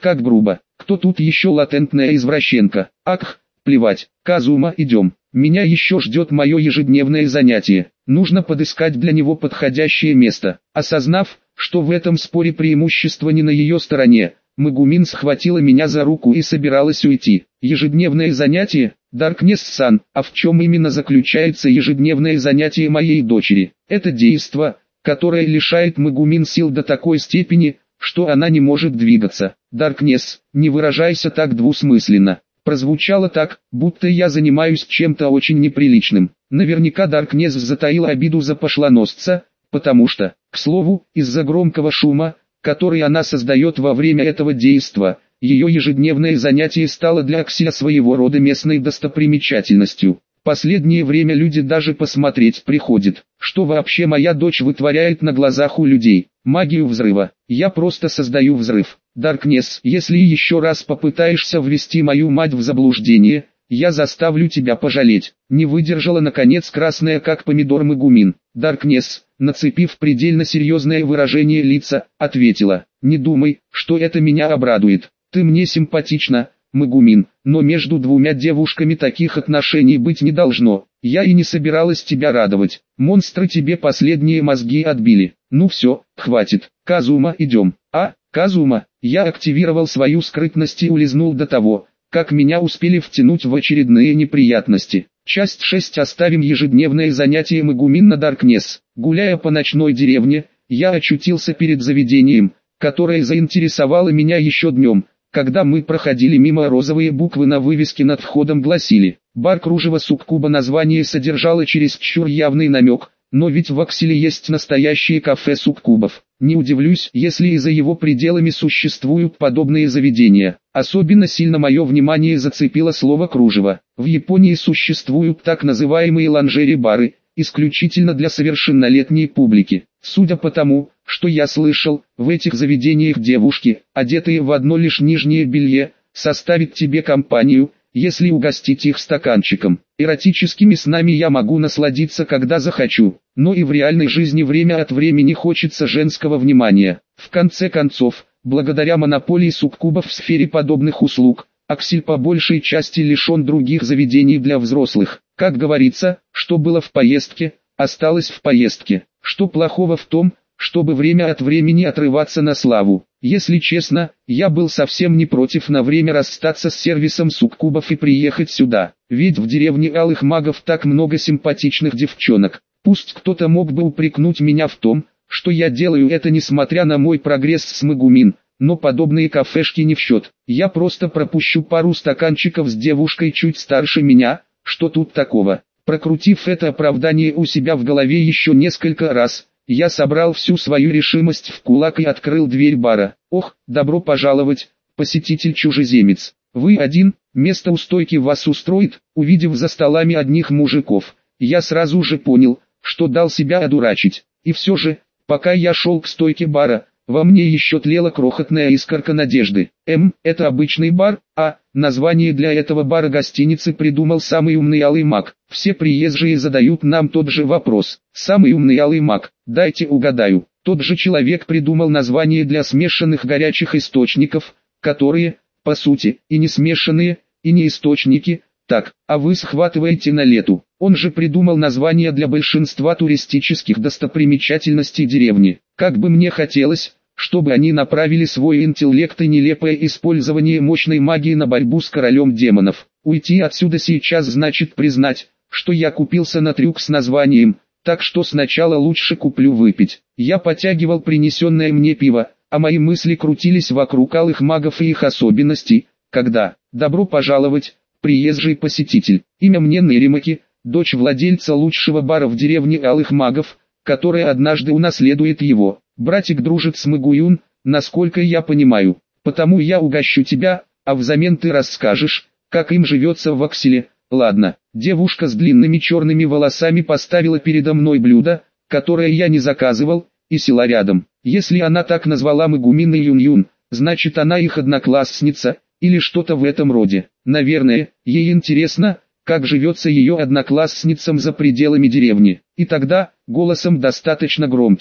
как грубо. Кто тут еще латентная извращенка? Ах, плевать. Казума, идем. Меня еще ждет мое ежедневное занятие. Нужно подыскать для него подходящее место. Осознав, что в этом споре преимущество не на ее стороне, Мегумин схватила меня за руку и собиралась уйти. Ежедневное занятие? Даркнесс-сан, а в чем именно заключается ежедневное занятие моей дочери? Это действо, которое лишает Мегумин сил до такой степени, что она не может двигаться. Даркнесс, не выражайся так двусмысленно. Прозвучало так, будто я занимаюсь чем-то очень неприличным. Наверняка Даркнесс затаила обиду за пошлоносца, потому что, к слову, из-за громкого шума, который она создает во время этого действа, ее ежедневное занятие стало для Акселя своего рода местной достопримечательностью. Последнее время люди даже посмотреть приходят, что вообще моя дочь вытворяет на глазах у людей. Магию взрыва. Я просто создаю взрыв. Даркнесс, если еще раз попытаешься ввести мою мать в заблуждение, я заставлю тебя пожалеть. Не выдержала наконец красная как помидор Мегумин. Даркнесс, нацепив предельно серьезное выражение лица, ответила: не думай, что это меня обрадует. Ты мне симпатична, Мегумин, но между двумя девушками таких отношений быть не должно. Я и не собиралась тебя радовать. Монстры тебе последние мозги отбили. Ну все, хватит. Казума, идем. Казума, я активировал свою скрытность и улизнул до того, как меня успели втянуть в очередные неприятности. Часть 6. Оставим ежедневное занятие Мегумин на Даркнесс. Гуляя по ночной деревне, я очутился перед заведением, которое заинтересовало меня еще днем, когда мы проходили мимо. Розовые буквы на вывеске над входом гласили: «Бар Кружево Суккуба». Название содержало чересчур явный намек, но ведь в Акселе есть настоящее кафе суккубов. Не удивлюсь, если и за его пределами существуют подобные заведения. Особенно сильно мое внимание зацепило слово «кружево». В Японии существуют так называемые ланжери-бары, исключительно для совершеннолетней публики. Судя по тому, что я слышал, в этих заведениях девушки, одетые в одно лишь нижнее белье, составят тебе компанию, если угостить их стаканчиком. Эротическими снами я могу насладиться когда захочу, но и в реальной жизни время от времени хочется женского внимания. В конце концов, благодаря монополии суккубов в сфере подобных услуг, Аксель по большей части лишен других заведений для взрослых. Как говорится, что было в поездке, осталось в поездке. Что плохого в том, чтобы время от времени отрываться на славу? Если честно, я был совсем не против на время расстаться с сервисом суккубов и приехать сюда. Ведь в деревне Алых Магов так много симпатичных девчонок. Пусть кто-то мог бы упрекнуть меня в том, что я делаю это несмотря на мой прогресс с Мегумин, но подобные кафешки не в счет. Я просто пропущу пару стаканчиков с девушкой чуть старше меня, что тут такого? Прокрутив это оправдание у себя в голове еще несколько раз, я собрал всю свою решимость в кулак и открыл дверь бара. Ох, добро пожаловать, посетитель-чужеземец. Вы один, место у стойки вас устроит? Увидев за столами одних мужиков, я сразу же понял, что дал себя одурачить. И все же, пока я шел к стойке бара, во мне еще тлела крохотная искорка надежды. Это обычный бар, название для этого бара гостиницы придумал самый умный Алый Маг. Все приезжие задают нам тот же вопрос. Самый умный Алый Маг, дайте угадаю. Тот же человек придумал название для смешанных горячих источников, которые, по сути, и не смешанные, и не источники. Так, а вы схватываете на лету. Он же придумал название для большинства туристических достопримечательностей деревни. Как бы мне хотелось, чтобы они направили свой интеллект и нелепое использование мощной магии на борьбу с королем демонов. Уйти отсюда сейчас значит признать, что я купился на трюк с названием, так что сначала лучше куплю выпить. Я потягивал принесенное мне пиво, а мои мысли крутились вокруг Алых Магов и их особенностей, когда «добро пожаловать, приезжий посетитель». Имя мне Неримаки, дочь владельца лучшего бара в деревне Алых Магов, которая однажды унаследует его. Братик дружит с Мегуюн, насколько я понимаю, потому я угощу тебя, а взамен ты расскажешь, как им живется в Акселе. Ладно, девушка с длинными черными волосами поставила передо мной блюдо, которое я не заказывал, и села рядом. Если она так назвала Мегумин и Юн-Юн, значит она их одноклассница, или что-то в этом роде. Наверное, ей интересно, как живется ее одноклассницам за пределами деревни. И тогда, голосом достаточно громким,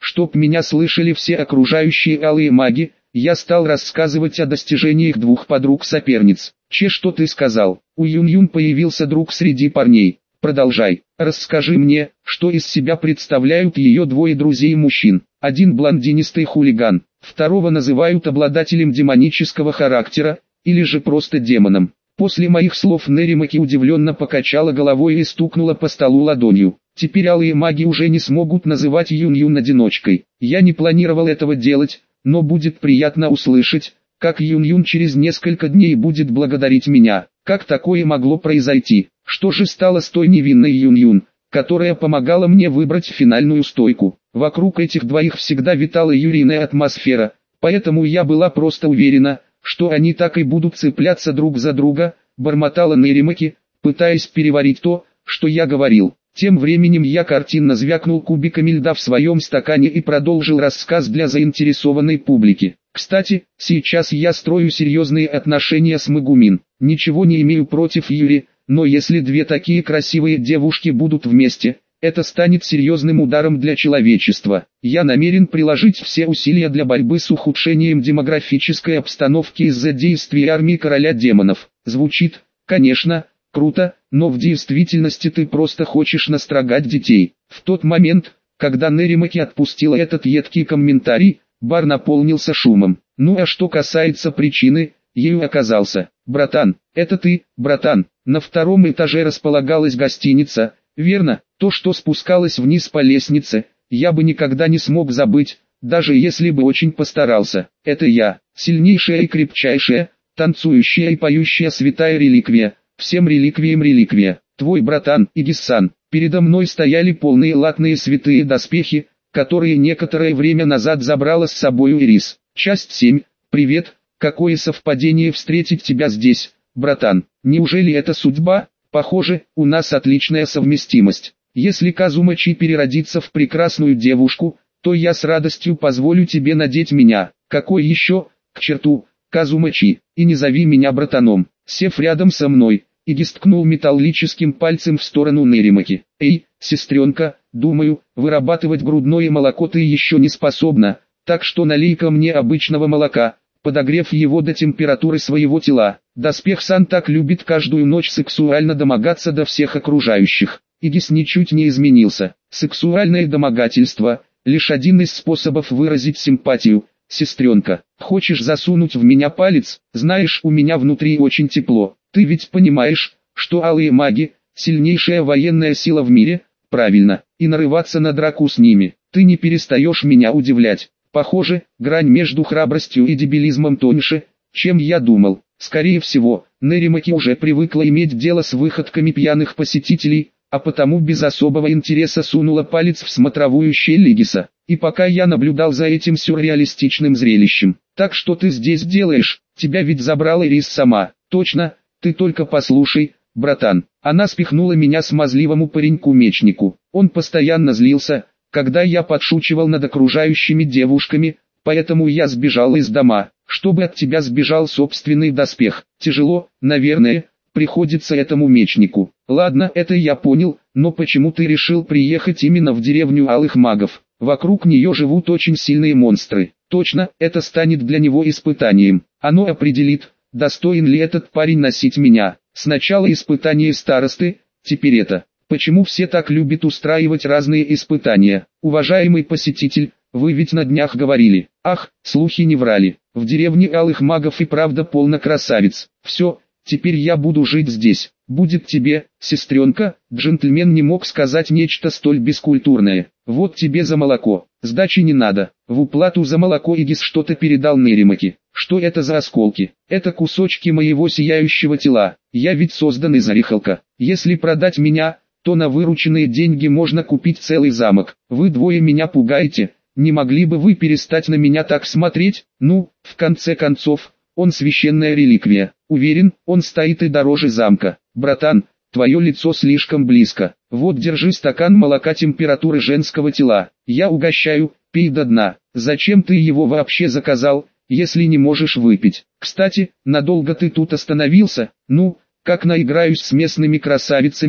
чтоб меня слышали все окружающие алые маги, я стал рассказывать о достижениях двух подруг-соперниц. Что ты сказал? У Юн-Юн появился друг среди парней. Продолжай. Расскажи мне, что из себя представляют ее двое друзей-мужчин. Один блондинистый хулиган, второго называют обладателем демонического характера, или же просто демоном. После моих слов Неримаки удивленно покачала головой и стукнула по столу ладонью. Теперь алые маги уже не смогут называть Юн-Юн одиночкой. Я не планировал этого делать, но будет приятно услышать, как Юн-Юн через несколько дней будет благодарить меня. Как такое могло произойти? Что же стало с той невинной Юн-Юн, которая помогала мне выбрать финальную стойку? Вокруг этих двоих всегда витала юрийная атмосфера, поэтому я была просто уверена, что они так и будут цепляться друг за друга, бормотала Неримаки, пытаясь переварить то, что я говорил. Тем временем я картинно звякнул кубиками льда в своем стакане и продолжил рассказ для заинтересованной публики. Кстати, сейчас я строю серьезные отношения с Мегумин. Ничего не имею против Юри, но если две такие красивые девушки будут вместе, это станет серьезным ударом для человечества. Я намерен приложить все усилия для борьбы с ухудшением демографической обстановки из-за действий армии короля демонов. Звучит, конечно, круто, но в действительности ты просто хочешь настрогать детей. В тот момент, когда Неримаки отпустила этот едкий комментарий, бар наполнился шумом. Ну а что касается причины, ею оказался. Братан, это ты, братан. На втором этаже располагалась гостиница, верно? То, что спускалось вниз по лестнице, я бы никогда не смог забыть, даже если бы очень постарался. Это я, сильнейшая и крепчайшая, танцующая и поющая святая реликвия. Всем реликвиям реликвия. Твой братан Игис-сан. Передо мной стояли полные латные святые доспехи, которые некоторое время назад забрала с собою Ирис. Часть 7. Привет, какое совпадение встретить тебя здесь, братан. Неужели это судьба? Похоже, у нас отличная совместимость. Если Казумачи переродится в прекрасную девушку, то я с радостью позволю тебе надеть меня. Какой еще, к черту, Казумачи, и не зови меня братаном. Сев рядом со мной, Игис ткнул металлическим пальцем в сторону Неримаки. Эй, сестренка, думаю, вырабатывать грудное молоко ты еще не способна, так что налей-ка мне обычного молока, подогрев его до температуры своего тела. Доспех-сан так любит каждую ночь сексуально домогаться до всех окружающих. Игис ничуть не изменился. Сексуальное домогательство – лишь один из способов выразить симпатию. Сестренка, хочешь засунуть в меня палец? Знаешь, у меня внутри очень тепло. Ты ведь понимаешь, что алые маги – сильнейшая военная сила в мире? Правильно, и нарываться на драку с ними. Ты не перестаешь меня удивлять. Похоже, грань между храбростью и дебилизмом тоньше, чем я думал. Скорее всего, Неримаки уже привыкла иметь дело с выходками пьяных посетителей, а потому без особого интереса сунула палец в смотровую щель Игиса. И пока я наблюдал за этим сюрреалистичным зрелищем. Так что ты здесь делаешь? Тебя ведь забрала Ирис сама. Точно, ты только послушай, братан. Она спихнула меня смазливому пареньку-мечнику. Он постоянно злился, когда я подшучивал над окружающими девушками, поэтому я сбежал из дома, чтобы от тебя сбежал собственный доспех. Тяжело, наверное, приходится этому мечнику. Ладно, это я понял, но почему ты решил приехать именно в деревню алых магов? Вокруг нее живут очень сильные монстры. Точно, это станет для него испытанием. Оно определит, достоин ли этот парень носить меня. Сначала испытание старосты, теперь это. Почему все так любят устраивать разные испытания? Уважаемый посетитель, вы ведь на днях говорили. Ах, слухи не врали. В деревне алых магов и правда полно красавиц. Все, теперь я буду жить здесь. Будет тебе, сестренка, джентльмен не мог сказать нечто столь бескультурное. Вот тебе за молоко. Сдачи не надо. В уплату за молоко Игис что-то передал Неримаки. Что это за осколки? Это кусочки моего сияющего тела. Я ведь создан из орехалка. Если продать меня, то на вырученные деньги можно купить целый замок. Вы двое меня пугаете. Не могли бы вы перестать на меня так смотреть? Ну, в конце концов, он священная реликвия. Уверен, он стоит и дороже замка. Братан, твое лицо слишком близко. Вот держи стакан молока температуры женского тела. Я угощаю, пей до дна. Зачем ты его вообще заказал, если не можешь выпить? Кстати, надолго ты тут остановился? Ну, как наиграюсь с местными красавицами,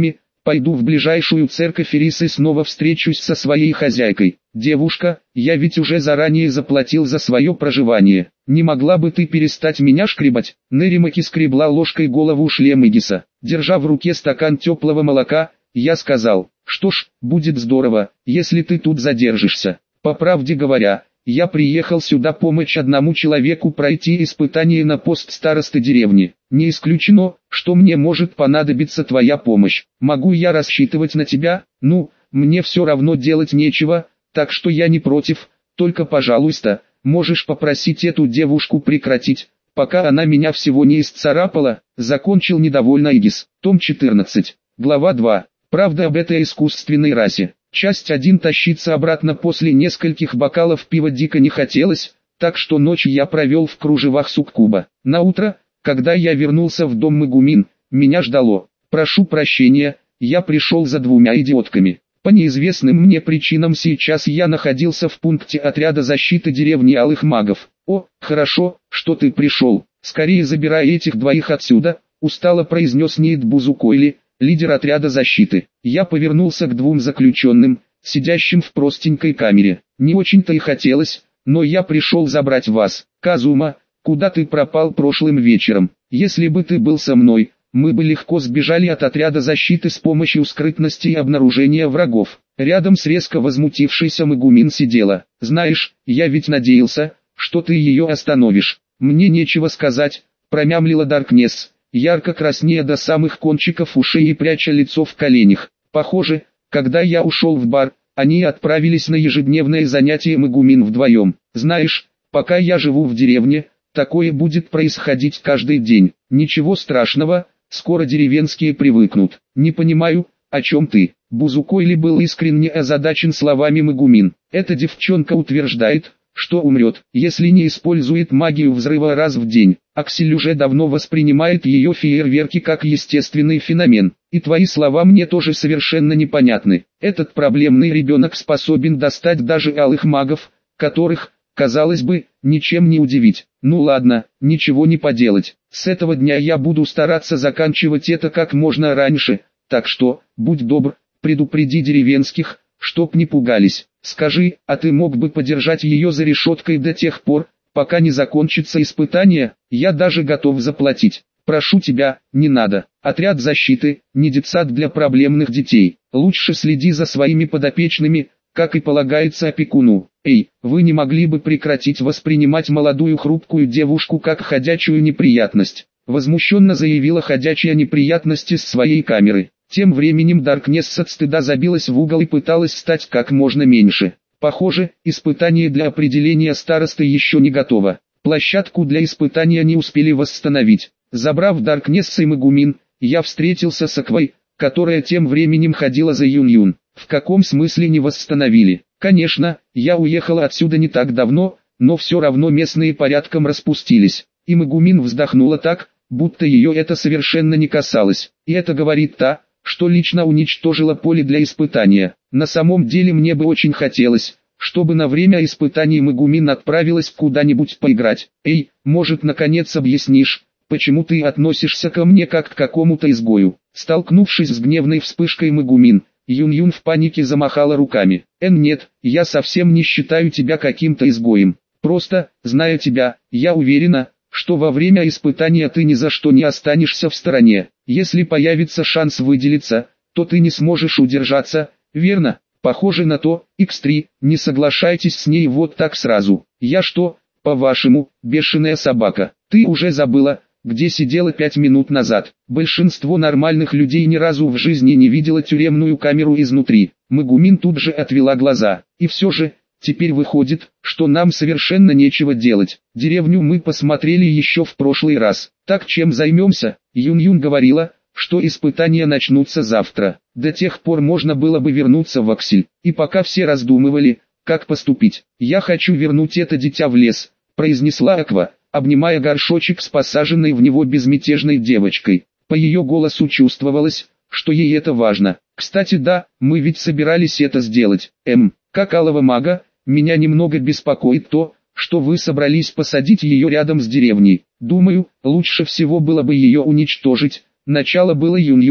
Пойду в ближайшую церковь Ирис и снова встречусь со своей хозяйкой. Девушка, я ведь уже заранее заплатил за свое проживание. Не могла бы ты перестать меня шкребать? Неримаки скребла ложкой голову Шлемигиса. Держа в руке стакан теплого молока, я сказал: что ж, будет здорово, если ты тут задержишься. По правде говоря, я приехал сюда помочь одному человеку пройти испытание на пост старосты деревни. Не исключено, что мне может понадобиться твоя помощь. Могу я рассчитывать на тебя? Ну, мне все равно делать нечего, так что я не против, только пожалуйста, можешь попросить эту девушку прекратить, пока она меня всего не исцарапала, закончил недовольно Игис. Том 14, глава 2. Правда об этой искусственной расе. Часть 1. Тащиться обратно после нескольких бокалов пива дико не хотелось, так что ночь я провел в кружевах суккуба. На утро, когда я вернулся в дом Мегумин, меня ждало: прошу прощения, я пришел за 2 идиотками. По неизвестным мне причинам сейчас я находился в пункте отряда защиты деревни Алых Магов. О, хорошо, что ты пришел. Скорее забирай этих 2 отсюда, устало произнес Нейт Бузукойли, лидер отряда защиты. Я повернулся к 2 заключенным, сидящим в простенькой камере. Не очень-то и хотелось, но я пришел забрать вас. Казума, куда ты пропал прошлым вечером? Если бы ты был со мной, мы бы легко сбежали от отряда защиты с помощью скрытности и обнаружения врагов. Рядом с резко возмутившейся Мегумин сидела. Знаешь, я ведь надеялся, что ты ее остановишь. Мне нечего сказать, промямлила Даркнесс, ярко краснея до самых кончиков ушей и пряча лицо в коленях. Похоже, когда я ушел в бар, они отправились на ежедневное занятие Мегумин вдвоем. Знаешь, пока я живу в деревне, такое будет происходить каждый день. Ничего страшного, скоро деревенские привыкнут. Не понимаю, о чем ты. Бузукойли был искренне озадачен словами Мегумин. Эта девчонка утверждает, что умрет, если не использует магию взрыва раз в день. Аксель уже давно воспринимает ее фейерверки как естественный феномен. И твои слова мне тоже совершенно непонятны. Этот проблемный ребенок способен достать даже алых магов, которых, казалось бы, ничем не удивить. Ну ладно, ничего не поделать. С этого дня я буду стараться заканчивать это как можно раньше, так что, будь добр, предупреди деревенских, чтоб не пугались. Скажи, а ты мог бы подержать ее за решеткой до тех пор, пока не закончится испытание? Я даже готов заплатить. Прошу тебя, не надо. Отряд защиты, не детсад для проблемных детей. Лучше следи за своими подопечными, как и полагается опекуну. Эй, вы не могли бы прекратить воспринимать молодую хрупкую девушку как ходячую неприятность? Возмущенно заявила ходячая неприятность из своей камеры. Тем временем Даркнесс от стыда забилась в угол и пыталась стать как можно меньше. Похоже, испытание для определения старосты еще не готово. Площадку для испытания не успели восстановить. Забрав Даркнесс и Мегумин, я встретился с Аквой, которая тем временем ходила за Юн-Юн. В каком смысле не восстановили? Конечно, я уехала отсюда не так давно, но все равно местные порядком распустились. И Мегумин вздохнула так, будто ее это совершенно не касалось. И это говорит та, что лично уничтожила поле для испытания. На самом деле мне бы очень хотелось, чтобы на время испытаний Мегумин отправилась куда-нибудь поиграть. Эй, может наконец объяснишь, почему ты относишься ко мне как к какому-то изгою? Столкнувшись с гневной вспышкой Мегумин, Юн-Юн в панике замахала руками. Нет, я совсем не считаю тебя каким-то изгоем. Просто, зная тебя, я уверена, что во время испытания ты ни за что не останешься в стороне. Если появится шанс выделиться, то ты не сможешь удержаться, верно? Похоже на то. X3, не соглашайтесь с ней вот так сразу. Я что, по-вашему, бешеная собака? Ты уже забыла, где сидела 5 минут назад. Большинство нормальных людей ни разу в жизни не видело тюремную камеру изнутри. Мегумин тут же отвела глаза. И все же, теперь выходит, что нам совершенно нечего делать. Деревню мы посмотрели еще в прошлый раз. Так чем займемся? Юн-Юн говорила, что испытания начнутся завтра. До тех пор можно было бы вернуться в Аксель. И пока все раздумывали, как поступить, я хочу вернуть это дитя в лес, произнесла Аква, обнимая горшочек с посаженной в него безмятежной девочкой. По ее голосу чувствовалось, что ей это важно. Кстати, да, мы ведь собирались это сделать. Как алого мага, меня немного беспокоит то, что вы собрались посадить ее рядом с деревней. Думаю, лучше всего было бы ее уничтожить. Начало было Юн-Юн,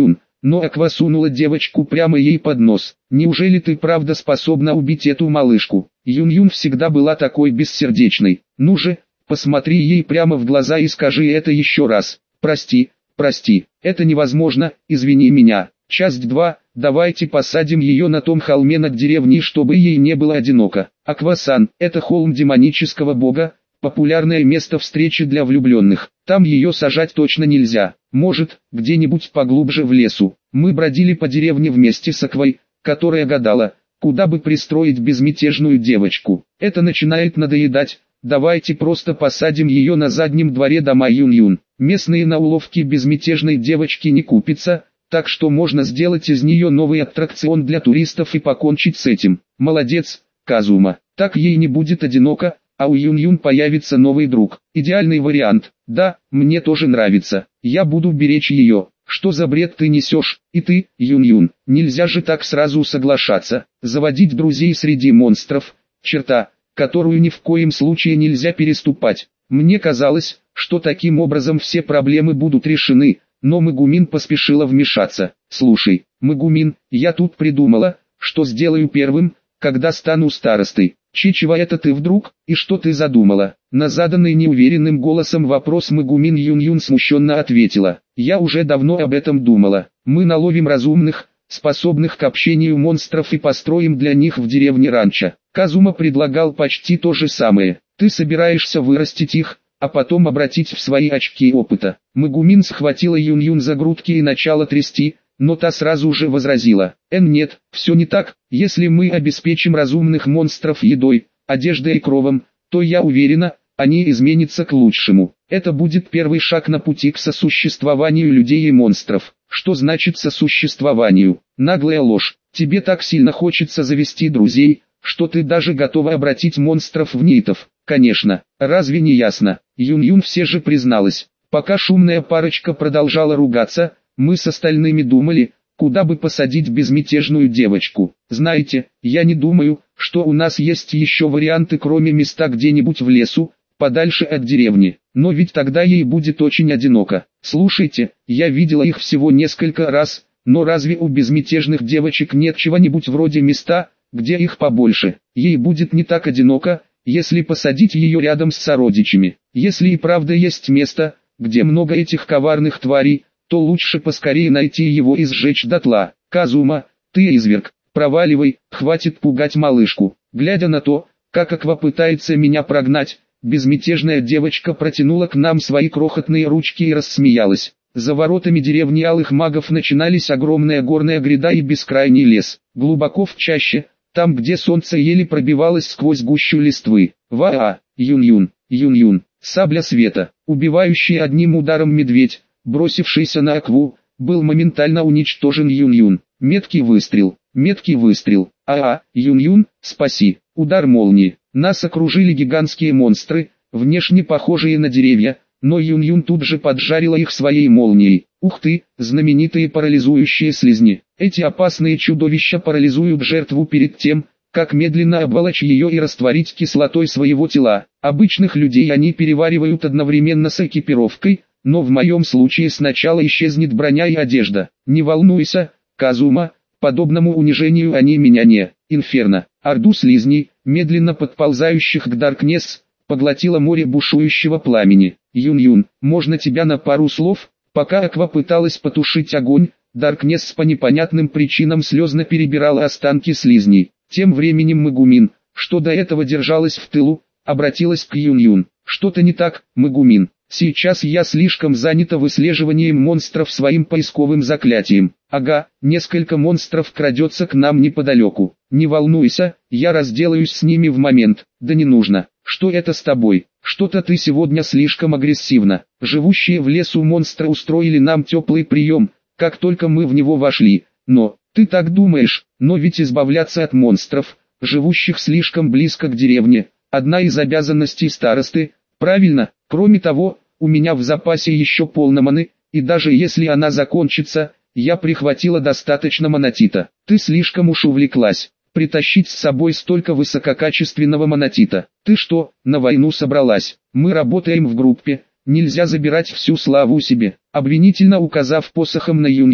но Аква сунула девочку прямо ей под нос. Неужели ты правда способна убить эту малышку? Юн-Юн всегда была такой бессердечной. Ну же, посмотри ей прямо в глаза и скажи это еще раз. Прости, прости, это невозможно, извини меня. Часть 2. Давайте посадим ее на том холме над деревней, чтобы ей не было одиноко. Аква-сан, это холм демонического бога, популярное место встречи для влюбленных. Там ее сажать точно нельзя. Может, где-нибудь поглубже в лесу. Мы бродили по деревне вместе с Аквой, которая гадала, куда бы пристроить безмятежную девочку. Это начинает надоедать. Давайте просто посадим ее на заднем дворе дома Юн-Юн. Местные на уловки безмятежной девочки не купятся, так что можно сделать из нее новый аттракцион для туристов и покончить с этим. Молодец, Казума. Так ей не будет одиноко, а у Юн-Юн появится новый друг. Идеальный вариант. Да, мне тоже нравится. Я буду беречь ее. Что за бред ты несешь? И ты, Юн-Юн, нельзя же так сразу соглашаться. Заводить друзей среди монстров – черта, которую ни в коем случае нельзя переступать. Мне казалось, что таким образом все проблемы будут решены, но Мегумин поспешила вмешаться. Слушай, Мегумин, я тут придумала, что сделаю первым, когда стану старостой. Чего это ты вдруг, и что ты задумала? На заданный неуверенным голосом вопрос Мегумин Юн-Юн смущенно ответила. Я уже давно об этом думала. Мы наловим разумных, способных к общению монстров и построим для них в деревне ранчо. Казума предлагал почти то же самое. Ты собираешься вырастить их, а потом обратить в свои очки опыта. Мегумин схватила Юн-Юн за грудки и начала трясти, но та сразу же возразила. Нет, все не так. Если мы обеспечим разумных монстров едой, одеждой и кровом, то я уверена, они изменятся к лучшему. Это будет первый шаг на пути к сосуществованию людей и монстров. Что значит сосуществованию? Наглая ложь. Тебе так сильно хочется завести друзей, что ты даже готова обратить монстров в нитов. Конечно, разве не ясно? Юн-Юн все же призналась. Пока шумная парочка продолжала ругаться, мы с остальными думали, куда бы посадить безмятежную девочку. Знаете, я не думаю, что у нас есть еще варианты, кроме места где-нибудь в лесу, подальше от деревни. Но ведь тогда ей будет очень одиноко. Слушайте, я видела их всего несколько раз, но разве у безмятежных девочек нет чего-нибудь вроде места, где их побольше? Ей будет не так одиноко, если посадить ее рядом с сородичами. Если и правда есть место, где много этих коварных тварей, то лучше поскорее найти его и сжечь дотла. Казума, ты изверг, проваливай, хватит пугать малышку. Глядя на то, как Аква пытается меня прогнать, безмятежная девочка протянула к нам свои крохотные ручки и рассмеялась. За воротами деревни Алых Магов начинались огромная горная гряда и бескрайний лес. Глубоко в чаще, там где солнце еле пробивалось сквозь гущу листвы. Ваа, Юн-Юн, Юн-Юн, сабля света, убивающий одним ударом медведь, бросившийся на Акву, был моментально уничтожен Юн-Юн. Меткий выстрел, Юн-Юн, спаси, удар молнии. Нас окружили гигантские монстры, внешне похожие на деревья, но Юн-Юн тут же поджарила их своей молнией. Ух ты, знаменитые парализующие слизни. Эти опасные чудовища парализуют жертву перед тем, как медленно обволочь ее и растворить кислотой своего тела. Обычных людей они переваривают одновременно с экипировкой, но в моем случае сначала исчезнет броня и одежда. Не волнуйся, Казума, подобному унижению они меня не. Инферно. Орду слизней, медленно подползающих к Даркнесс, поглотило море бушующего пламени. Юн-Юн, можно тебя на пару слов? Пока Аква пыталась потушить огонь, Даркнесс по непонятным причинам слезно перебирала останки слизней. Тем временем Мегумин, что до этого держалась в тылу, обратилась к Юн-Юн. Что-то не так, Мегумин. Сейчас я слишком занята выслеживанием монстров своим поисковым заклятием. Ага, несколько монстров крадется к нам неподалеку. Не волнуйся, я разделаюсь с ними в момент. Да не нужно. Что это с тобой? Что-то ты сегодня слишком агрессивна. Живущие в лесу монстры устроили нам теплый прием, как только мы в него вошли. Но, ты так думаешь, но ведь избавляться от монстров, живущих слишком близко к деревне, одна из обязанностей старосты, правильно? Кроме того, у меня в запасе еще полно маны, и даже если она закончится, я прихватила достаточно монатита. Ты слишком уж увлеклась. Притащить с собой столько высококачественного монатита. Ты что, на войну собралась? Мы работаем в группе, нельзя забирать всю славу себе. Обвинительно указав посохом на Юн-Юн,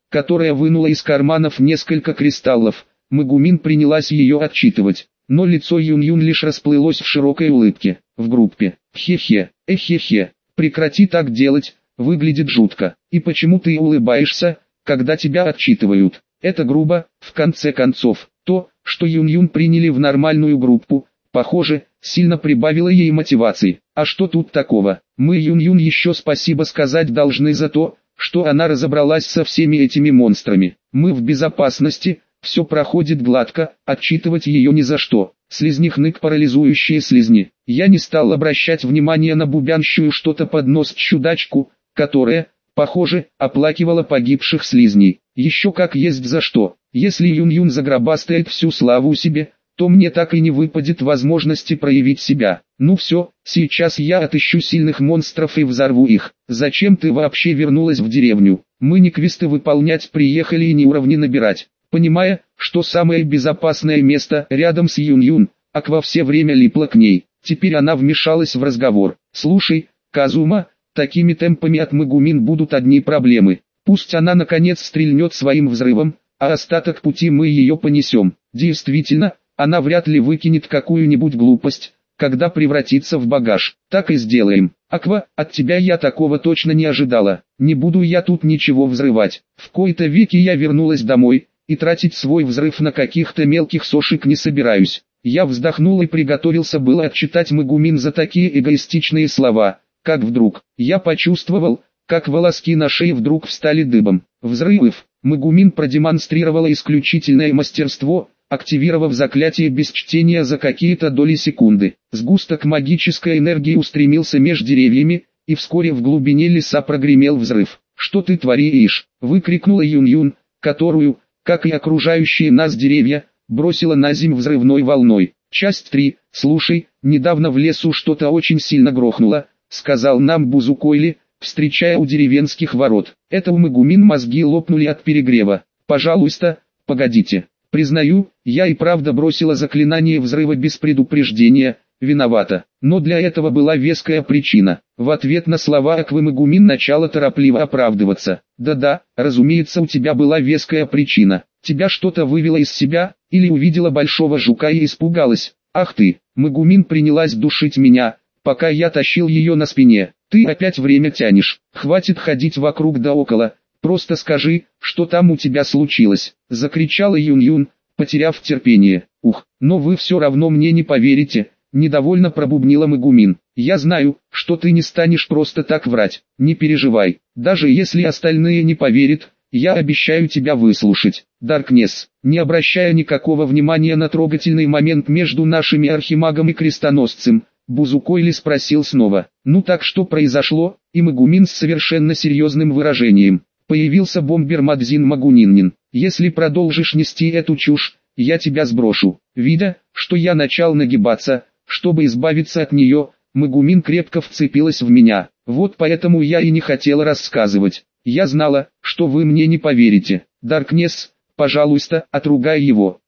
которая вынула из карманов несколько кристаллов. Магумин принялась ее отчитывать, но лицо Юн-Юн лишь расплылось в широкой улыбке. В группе. Хе-хе, эхе-хе, прекрати так делать, выглядит жутко. И почему ты улыбаешься, когда тебя отчитывают? Это грубо, в конце концов. То, что Юн-Юн приняли в нормальную группу, похоже, сильно прибавило ей мотивации. А что тут такого? Мы Юн-Юн еще спасибо сказать должны за то, что она разобралась со всеми этими монстрами. Мы в безопасности, все проходит гладко, отчитывать ее ни за что. Слизни хнык парализующие слизни. Я не стал обращать внимания на бубянщую что-то под нос чудачку, которая, похоже, оплакивала погибших слизней. Еще как есть за что. Если Юн-Юн загробастает всю славу себе, то мне так и не выпадет возможности проявить себя. Ну все, сейчас я отыщу сильных монстров и взорву их. Зачем ты вообще вернулась в деревню? Мы не квесты выполнять приехали и не уровни набирать. Понимая, что самое безопасное место рядом с Юн-Юн, Аква все время липла к ней. Теперь она вмешалась в разговор. Слушай, Казума, такими темпами от Магумин будут одни проблемы. Пусть она наконец стрельнет своим взрывом, а остаток пути мы ее понесем. Действительно, она вряд ли выкинет какую-нибудь глупость, когда превратится в багаж. Так и сделаем. Аква, от тебя я такого точно не ожидала. Не буду я тут ничего взрывать. В кои-то веки я вернулась домой, и тратить свой взрыв на каких-то мелких сошек не собираюсь. Я вздохнул и приготовился было отчитать Магумин за такие эгоистичные слова, как вдруг, я почувствовал, как волоски на шее вдруг встали дыбом. Взрывов, Магумин продемонстрировала исключительное мастерство, активировав заклятие без чтения за какие-то доли секунды. Сгусток магической энергии устремился меж деревьями, и вскоре в глубине леса прогремел взрыв. «Что ты творишь?» — выкрикнула Юн-Юн, которую, как и окружающие нас деревья, бросила на землю взрывной волной. Часть 3. Слушай, недавно в лесу что-то очень сильно грохнуло, сказал нам Бузукойли, встречая у деревенских ворот. Это у Магумин мозги лопнули от перегрева. Пожалуйста, погодите. Признаю, я и правда бросила заклинание взрыва без предупреждения, виновата. Но для этого была веская причина. В ответ на слова Аквы Магумин начала торопливо оправдываться. Да-да, разумеется, у тебя была веская причина. Тебя что-то вывело из себя, или увидела большого жука и испугалась. Ах ты, Магумин принялась душить меня, пока я тащил ее на спине. Ты опять время тянешь. Хватит ходить вокруг да около. Просто скажи, что там у тебя случилось, закричала Юн-Юн, потеряв терпение. Ух, но вы все равно мне не поверите, недовольно пробубнила Магумин. Я знаю, что ты не станешь просто так врать, не переживай, даже если остальные не поверят, я обещаю тебя выслушать. Даркнесс, не обращая никакого внимания на трогательный момент между нашими архимагом и крестоносцем, Бузукойли спросил снова. Ну так что произошло? И Магумин с совершенно серьезным выражением. Появился бомбер Мадзин Магуниннин. Если продолжишь нести эту чушь, я тебя сброшу. Видя, что я начал нагибаться, чтобы избавиться от нее, Магумин крепко вцепилась в меня. Вот поэтому я и не хотела рассказывать. Я знала, что вы мне не поверите. Даркнесс, пожалуйста, отругай его.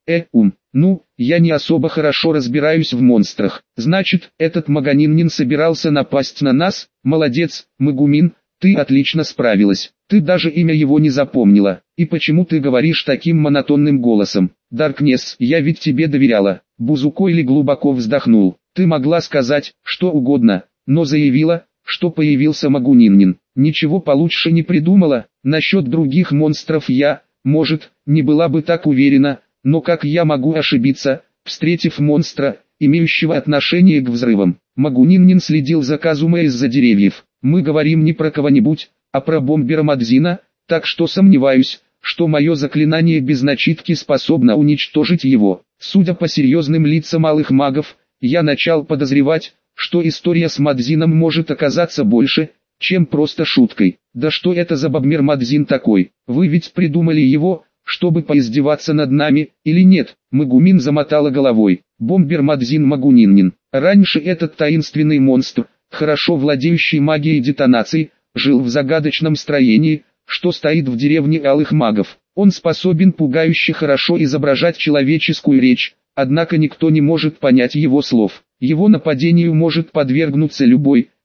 Ну, я не особо хорошо разбираюсь в монстрах. Значит, этот Магуниннин собирался напасть на нас? Молодец, Магумин, ты отлично справилась. Ты даже имя его не запомнила. И почему ты говоришь таким монотонным голосом? Даркнесс, я ведь тебе доверяла. Бузукойли глубоко вздохнул. Ты могла сказать, что угодно, но заявила, что появился Магуниннин. Ничего получше не придумала. Насчет других монстров я, может, не была бы так уверена, но как я могу ошибиться, встретив монстра, имеющего отношение к взрывам? Магуниннин следил за Казумой из-за деревьев. Мы говорим не про кого-нибудь, а про бомбера Мадзина, так что сомневаюсь, что мое заклинание без начитки способно уничтожить его. Судя по серьезным лицам малых магов, я начал подозревать, что история с Мадзином может оказаться больше, чем просто шуткой. Да что это за бомбер Мадзин такой? Вы ведь придумали его, чтобы поиздеваться над нами, или нет? Магумин замотала головой. Бомбер Мадзин Магуниннин. Раньше этот таинственный монстр, хорошо владеющий магией детонаций, жил в загадочном строении, что стоит в деревне алых магов. Он способен пугающе хорошо изображать человеческую речь, однако никто не может понять его слов. Его нападению может подвергнуться любой,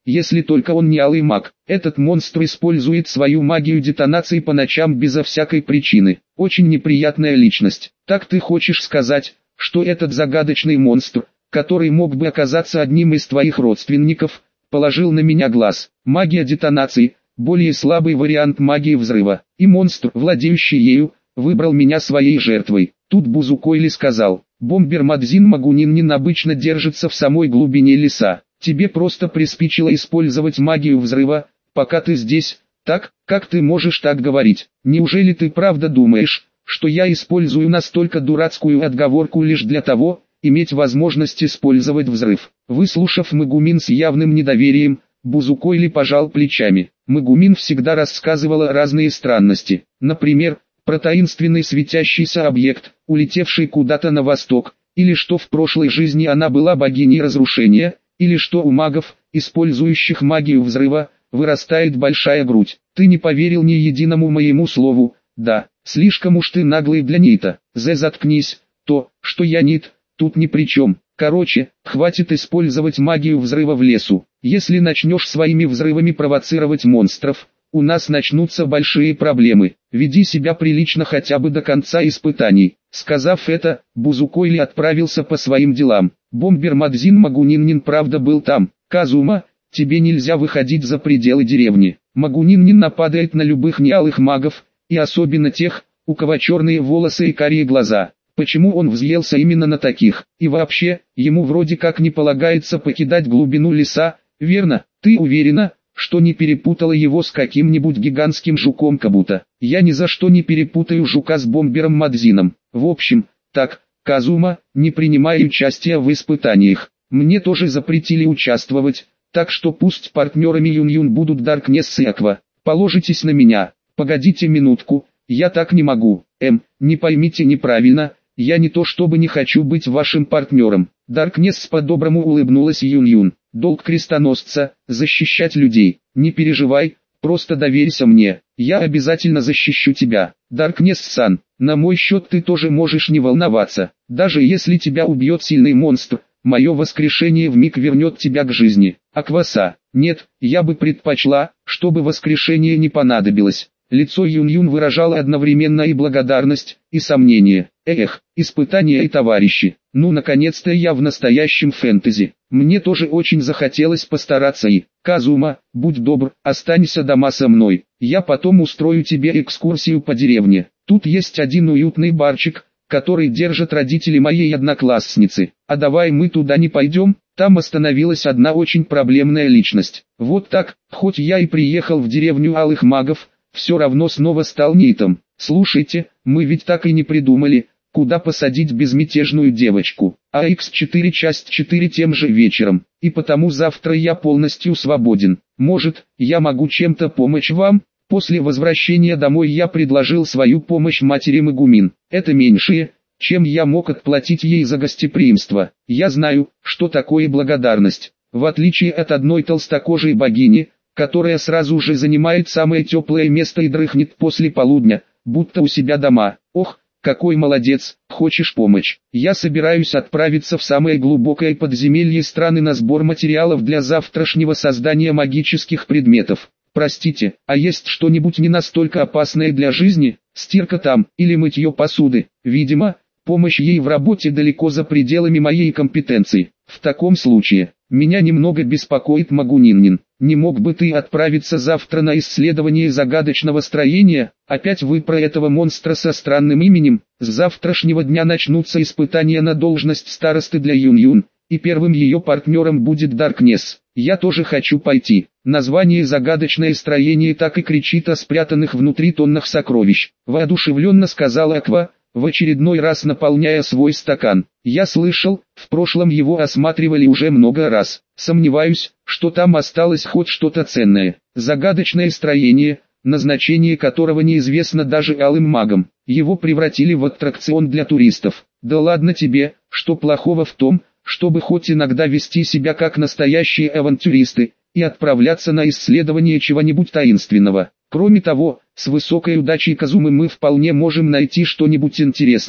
если только он не алый маг. Этот монстр использует свою магию детонации по ночам безо всякой причины. Очень неприятная личность. Так ты хочешь сказать, что этот загадочный монстр, который мог бы оказаться одним из твоих родственников, положил на меня глаз? Магия детонации – более слабый вариант магии взрыва, и монстр, владеющий ею, выбрал меня своей жертвой. Тут Бузукойли сказал: «Бомбер Мадзин Магуниннин обычно держится в самой глубине леса. Тебе просто приспичило использовать магию взрыва, пока ты здесь. Так, как ты можешь так говорить? Неужели ты правда думаешь, что я использую настолько дурацкую отговорку лишь для того, иметь возможность использовать взрыв?» Выслушав Магумин с явным недоверием, Бузукойли пожал плечами. Магумин всегда рассказывала разные странности. Например, про таинственный светящийся объект, улетевший куда-то на восток, или что в прошлой жизни она была богиней разрушения, или что у магов, использующих магию взрыва, вырастает большая грудь. Ты не поверил ни единому моему слову. Да, слишком уж ты наглый для Нита. Заткнись, то, что я Нит, тут ни при чем. Короче, хватит использовать магию взрыва в лесу. Если начнешь своими взрывами провоцировать монстров, у нас начнутся большие проблемы. Веди себя прилично хотя бы до конца испытаний. Сказав это, Бузукойли отправился по своим делам. Бомбер Мадзин Магуниннин правда был там. Казума, тебе нельзя выходить за пределы деревни. Магуниннин нападает на любых неалых магов, и особенно тех, у кого черные волосы и карие глаза. Почему он взъелся именно на таких? И вообще, ему вроде как не полагается покидать глубину леса, верно? Ты уверена, что не перепутала его с каким-нибудь гигантским жуком Кабуто? Я ни за что не перепутаю жука с бомбером Мадзином. В общем, так, Казума, не принимай участия в испытаниях. Мне тоже запретили участвовать, так что пусть партнерами Юн-Юн будут Даркнесс и Аква. Положитесь на меня. Погодите минутку, я так не могу. Не поймите неправильно, я не то чтобы не хочу быть вашим партнером. Даркнесс по-доброму улыбнулась Юн-Юн. Долг крестоносца – защищать людей. Не переживай, просто доверься мне. Я обязательно защищу тебя. Даркнесс-сан, на мой счет ты тоже можешь не волноваться. Даже если тебя убьет сильный монстр, мое воскрешение вмиг вернет тебя к жизни. Акваса, нет, я бы предпочла, чтобы воскрешение не понадобилось. Лицо Юн-Юн выражало одновременно и благодарность, и сомнение. Испытания и товарищи. Ну наконец-то я в настоящем фэнтези. Мне тоже очень захотелось постараться и... Казума, будь добр, останься дома со мной. Я потом устрою тебе экскурсию по деревне. Тут есть один уютный барчик, который держат родители моей одноклассницы. А давай мы туда не пойдем? Там остановилась одна очень проблемная личность. Вот так, хоть я и приехал в деревню алых магов, все равно снова стал Нитом. Слушайте, мы ведь так и не придумали, куда посадить безмятежную девочку. А X4 часть 4 тем же вечером, и потому завтра я полностью свободен. Может, я могу чем-то помочь вам? После возвращения домой я предложил свою помощь матери Магумин. Это меньшее, чем я мог отплатить ей за гостеприимство. Я знаю, что такое благодарность. В отличие от одной толстокожей богини, которая сразу же занимает самое теплое место и дрыхнет после полудня, будто у себя дома. Ох, какой молодец, хочешь помочь? Я собираюсь отправиться в самое глубокое подземелье страны на сбор материалов для завтрашнего создания магических предметов. Простите, а есть что-нибудь не настолько опасное для жизни? Стирка там, или мытье посуды? Видимо, помощь ей в работе далеко за пределами моей компетенции. В таком случае, меня немного беспокоит Магуниннин. Не мог бы ты отправиться завтра на исследование загадочного строения? Опять вы про этого монстра со странным именем? С завтрашнего дня начнутся испытания на должность старосты для Юн-Юн, и первым ее партнером будет Даркнесс. Я тоже хочу пойти. Название «Загадочное строение» так и кричит о спрятанных внутри тоннах сокровищ. Воодушевленно сказала Аква, в очередной раз наполняя свой стакан. Я слышал, в прошлом его осматривали уже много раз. Сомневаюсь, что там осталось хоть что-то ценное. Загадочное строение, назначение которого неизвестно даже алым магам. Его превратили в аттракцион для туристов. Да ладно тебе, что плохого в том, чтобы хоть иногда вести себя как настоящие авантюристы, и отправляться на исследование чего-нибудь таинственного. Кроме того, с высокой удачей Казумы мы вполне можем найти что-нибудь интересное.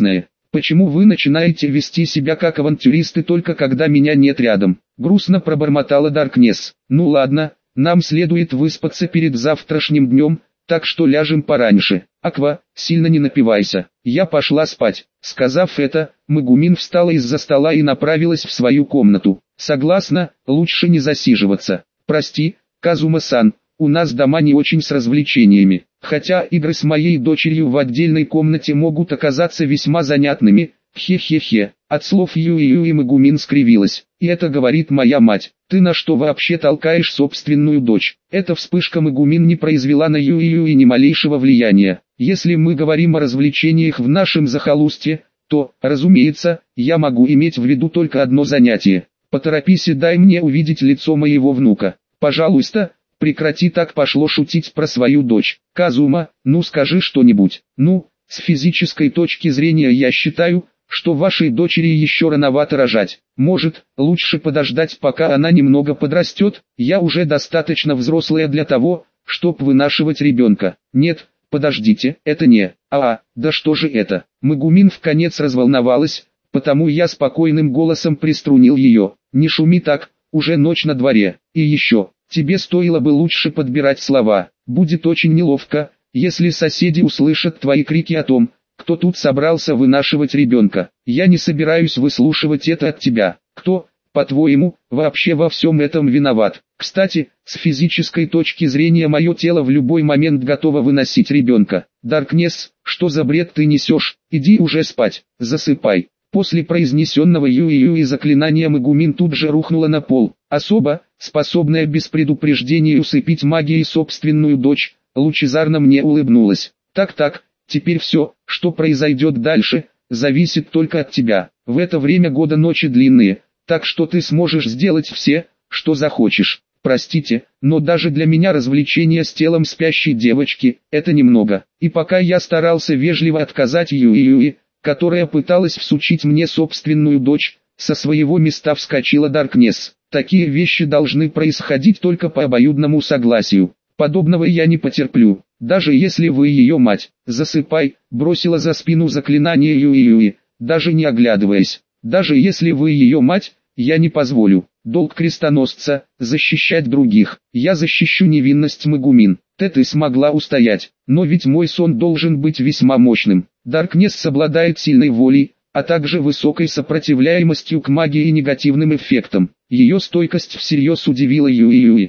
Почему вы начинаете вести себя как авантюристы только когда меня нет рядом? Грустно пробормотала Даркнесс. Ну ладно, нам следует выспаться перед завтрашним днем, так что ляжем пораньше. Аква, сильно не напивайся. Я пошла спать. Сказав это, Мегумин встала из-за стола и направилась в свою комнату. Согласна, лучше не засиживаться. Прости, Казума-сан, у нас дома не очень с развлечениями. Хотя игры с моей дочерью в отдельной комнате могут оказаться весьма занятными. Хе-хе-хе. От слов Юи Мегумин скривилась. И это говорит моя мать. Ты на что вообще толкаешь собственную дочь? Эта вспышка Мегумин не произвела на Юи ни малейшего влияния. Если мы говорим о развлечениях в нашем захолустье, то, разумеется, я могу иметь в виду только одно занятие. Поторопись и дай мне увидеть лицо моего внука. Пожалуйста, прекрати так пошло шутить про свою дочь. Казума, ну скажи что-нибудь. Ну, с физической точки зрения я считаю, что вашей дочери еще рановато рожать. Может, лучше подождать, пока она немного подрастет. Я уже достаточно взрослая для того, чтобы вынашивать ребенка. Нет, подождите, это не... да что же это? Мегумин вконец разволновалась, потому я спокойным голосом приструнил ее. Не шуми так, уже ночь на дворе. И еще, тебе стоило бы лучше подбирать слова. Будет очень неловко, если соседи услышат твои крики о том, кто тут собрался вынашивать ребенка. Я не собираюсь выслушивать это от тебя. Кто, по-твоему, вообще во всем этом виноват? Кстати, с физической точки зрения мое тело в любой момент готово выносить ребенка. Даркнесс, что за бред ты несешь? Иди уже спать, засыпай. После произнесенного Юи заклинания Мегумин тут же рухнула на пол. Особа, способная без предупреждения усыпить магией собственную дочь, лучезарно мне улыбнулась. Так, теперь все, что произойдет дальше, зависит только от тебя. В это время года ночи длинные, так что ты сможешь сделать все, что захочешь. Простите, но даже для меня развлечение с телом спящей девочки – это немного. И пока я старался вежливо отказать Юи, которая пыталась всучить мне собственную дочь, со своего места вскочила Даркнесс. Такие вещи должны происходить только по обоюдному согласию. Подобного я не потерплю, даже если вы ее мать. Засыпай, бросила за спину заклинание Юи, даже не оглядываясь. Даже если вы ее мать, я не позволю. Долг крестоносца – защищать других. Я защищу невинность Мегумин. Ты смогла устоять, но ведь мой сон должен быть весьма мощным. Даркнесс обладает сильной волей, а также высокой сопротивляемостью к магии и негативным эффектам. Ее стойкость всерьез удивила Юи.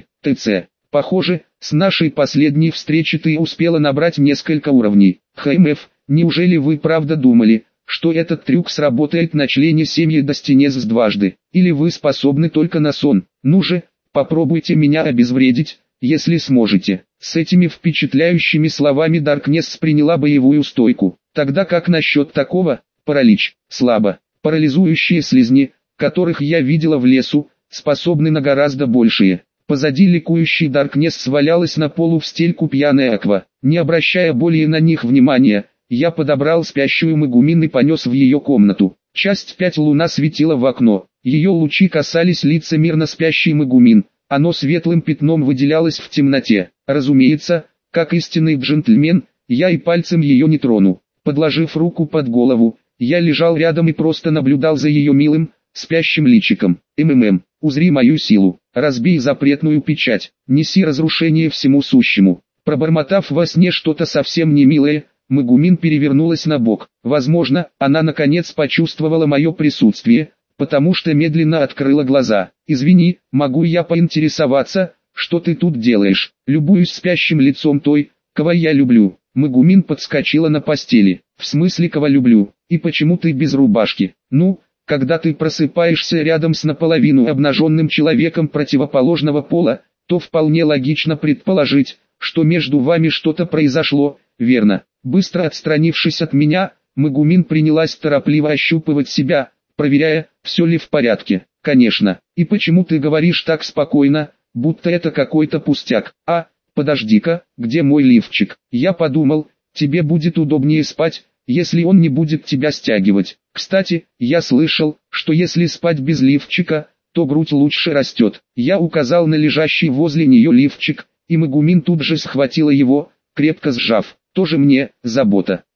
Похоже, с нашей последней встречи ты успела набрать несколько уровней. ХМФ, неужели вы правда думали, что этот трюк сработает на члене семьи Достинез дважды? Или вы способны только на сон? Ну же, попробуйте меня обезвредить, если сможете. С этими впечатляющими словами Даркнесс приняла боевую стойку. Тогда как насчет такого? Паралич, слабо. Парализующие слизни, которых я видела в лесу, способны на гораздо большее. Позади ликующей Даркнесс свалялась на полу в стельку пьяная Аква. Не обращая более на них внимания, я подобрал спящую Мегумин и понес в ее комнату. Часть 5 луна светила в окно. Ее лучи касались лица мирно спящей Мегумин. Оно светлым пятном выделялось в темноте. Разумеется, как истинный джентльмен, я и пальцем ее не трону. Подложив руку под голову, я лежал рядом и просто наблюдал за ее милым, спящим личиком. Узри мою силу, разбей запретную печать, неси разрушение всему сущему. Пробормотав во сне что-то совсем немилое, Мегумин перевернулась на бок. Возможно, она наконец почувствовала мое присутствие, потому что медленно открыла глаза. «Извини, могу я поинтересоваться, что ты тут делаешь?» «Любуюсь спящим лицом той, кого я люблю». Мегумин подскочила на постели. «В смысле кого люблю? И почему ты без рубашки?» «Ну, когда ты просыпаешься рядом с наполовину обнаженным человеком противоположного пола, то вполне логично предположить, что между вами что-то произошло, верно?» Быстро отстранившись от меня, Мегумин принялась торопливо ощупывать себя, проверяя, все ли в порядке. «Конечно. И почему ты говоришь так спокойно, будто это какой-то пустяк?» Подожди-ка, где мой лифчик? Я подумал, тебе будет удобнее спать, если он не будет тебя стягивать. Кстати, я слышал, что если спать без лифчика, то грудь лучше растет». Я указал на лежащий возле нее лифчик, и Мегумин тут же схватила его, крепко сжав. «Тоже мне, забота.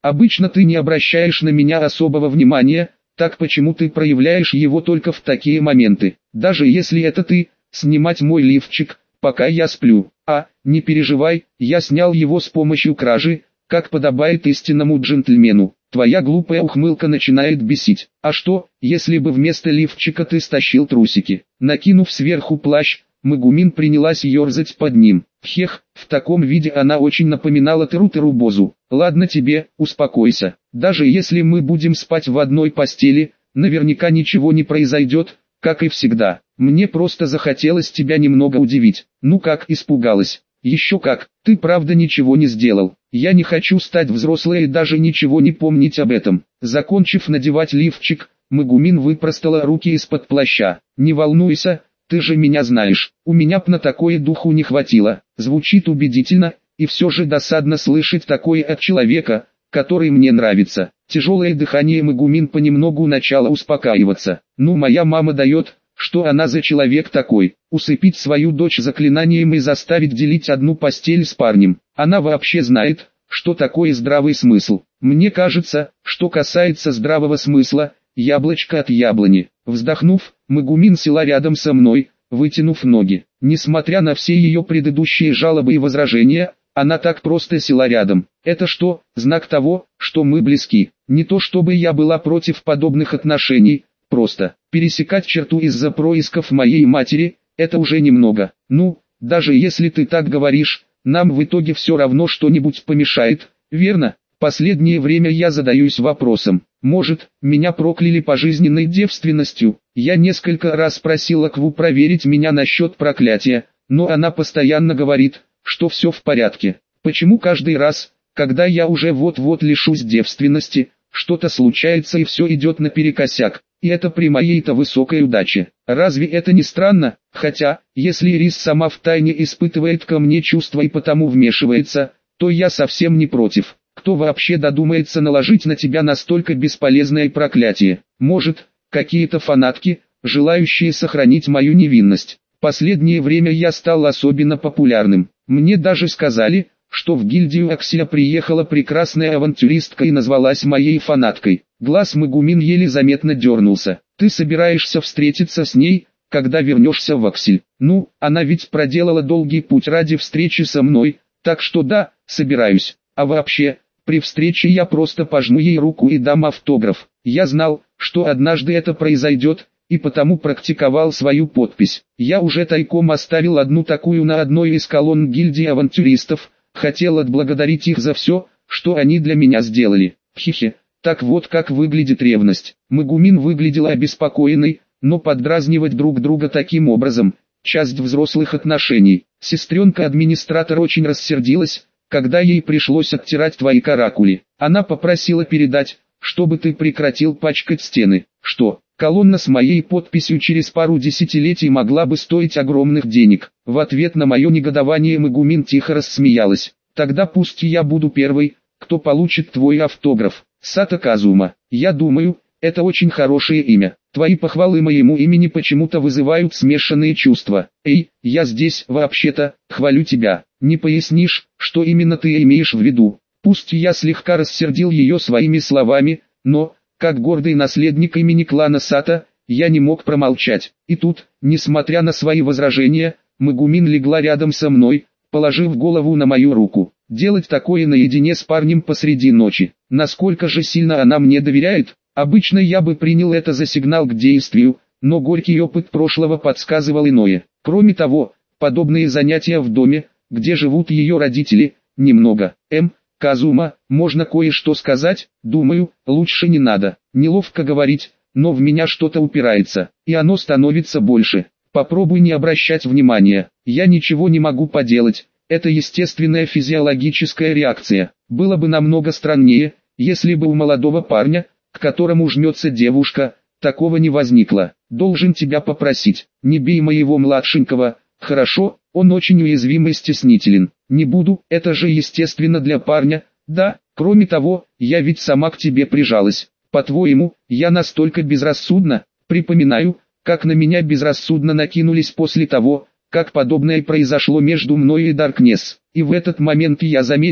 Обычно ты не обращаешь на меня особого внимания, так почему ты проявляешь его только в такие моменты? Даже если это ты, снимать мой лифчик, пока я сплю. Не переживай, я снял его с помощью кражи, как подобает истинному джентльмену. Твоя глупая ухмылка начинает бесить. А что, если бы вместо лифчика ты стащил трусики? Накинув сверху плащ, Магумин принялась ерзать под ним. Хех, в таком виде она очень напоминала Теру-Теру-Бозу. Ладно тебе, успокойся. Даже если мы будем спать в одной постели, наверняка ничего не произойдет, как и всегда. Мне просто захотелось тебя немного удивить. Ну как, испугалась? Еще как, ты правда ничего не сделал. Я не хочу стать взрослой и даже ничего не помнить об этом. Закончив надевать лифчик, Магумин выпростала руки из-под плаща. Не волнуйся, ты же меня знаешь. У меня б на такое духу не хватило. Звучит убедительно, и все же досадно слышать такое от человека, который мне нравится. Тяжелое дыхание Магумин понемногу начало успокаиваться. Ну, моя мама дает, что она за человек такой? Усыпить свою дочь заклинанием и заставить делить одну постель с парнем. Она вообще знает, что такое здравый смысл. Мне кажется, что касается здравого смысла, яблочко от яблони. Вздохнув, Магумин села рядом со мной, вытянув ноги. Несмотря на все ее предыдущие жалобы и возражения, она так просто села рядом. Это что, знак того, что мы близки? Не то чтобы я была против подобных отношений, просто пересекать черту из-за происков моей матери, это уже немного. Ну, даже если ты так говоришь, нам в итоге все равно что-нибудь помешает, верно? Последнее время я задаюсь вопросом, может, меня прокляли пожизненной девственностью? Я несколько раз просила Кву проверить меня насчет проклятия, но она постоянно говорит, что все в порядке. Почему каждый раз, когда я уже вот-вот лишусь девственности, что-то случается и все идет наперекосяк? И это при моей-то высокой удаче. Разве это не странно? Хотя, если Ирис сама втайне испытывает ко мне чувства и потому вмешивается, то я совсем не против. Кто вообще додумается наложить на тебя настолько бесполезное проклятие? Может, какие-то фанатки, желающие сохранить мою невинность? Последнее время я стал особенно популярным. Мне даже сказали, что в гильдию Акселя приехала прекрасная авантюристка и назвалась моей фанаткой. Глаз Магумин еле заметно дернулся. Ты собираешься встретиться с ней, когда вернешься в Аксель? Ну, она ведь проделала долгий путь ради встречи со мной, так что да, собираюсь. А вообще, при встрече я просто пожму ей руку и дам автограф. Я знал, что однажды это произойдет, и потому практиковал свою подпись. Я уже тайком оставил одну такую на одной из колонн гильдии авантюристов, хотел отблагодарить их за все, что они для меня сделали. Хе-хе, так вот как выглядит ревность. Магумин выглядела обеспокоенной, но поддразнивать друг друга таким образом – часть взрослых отношений. Сестренка-администратор очень рассердилась, когда ей пришлось оттирать твои каракули. Она попросила передать, чтобы ты прекратил пачкать стены. Что, колонна с моей подписью через пару десятилетий могла бы стоить огромных денег? В ответ на мое негодование Магумин тихо рассмеялась. Тогда пусть я буду первой, кто получит твой автограф. Сато Казума. Я думаю, это очень хорошее имя. Твои похвалы моему имени почему-то вызывают смешанные чувства. Эй, я здесь, вообще-то, хвалю тебя. Не пояснишь, что именно ты имеешь в виду? Пусть я слегка рассердил ее своими словами, но, как гордый наследник имени клана Сато, я не мог промолчать. И тут, несмотря на свои возражения, Магумин легла рядом со мной, положив голову на мою руку. Делать такое наедине с парнем посреди ночи. Насколько же сильно она мне доверяет? Обычно я бы принял это за сигнал к действию, но горький опыт прошлого подсказывал иное. Кроме того, подобные занятия в доме, где живут ее родители, немного. Казума, можно кое-что сказать? Думаю, лучше не надо. Неловко говорить, но в меня что-то упирается, и оно становится больше. Попробуй не обращать внимания. Я ничего не могу поделать. Это естественная физиологическая реакция. Было бы намного страннее, если бы у молодого парня, к которому жмется девушка, такого не возникло. Должен тебя попросить, не бей моего младшенького, хорошо? Он очень уязвим и стеснителен. Не буду, это же естественно для парня, да? Кроме того, я ведь сама к тебе прижалась. По-твоему, я настолько безрассудна? Припоминаю, как на меня безрассудно накинулись после того, как подобное произошло между мной и Даркнесс. И в этот момент я заметил,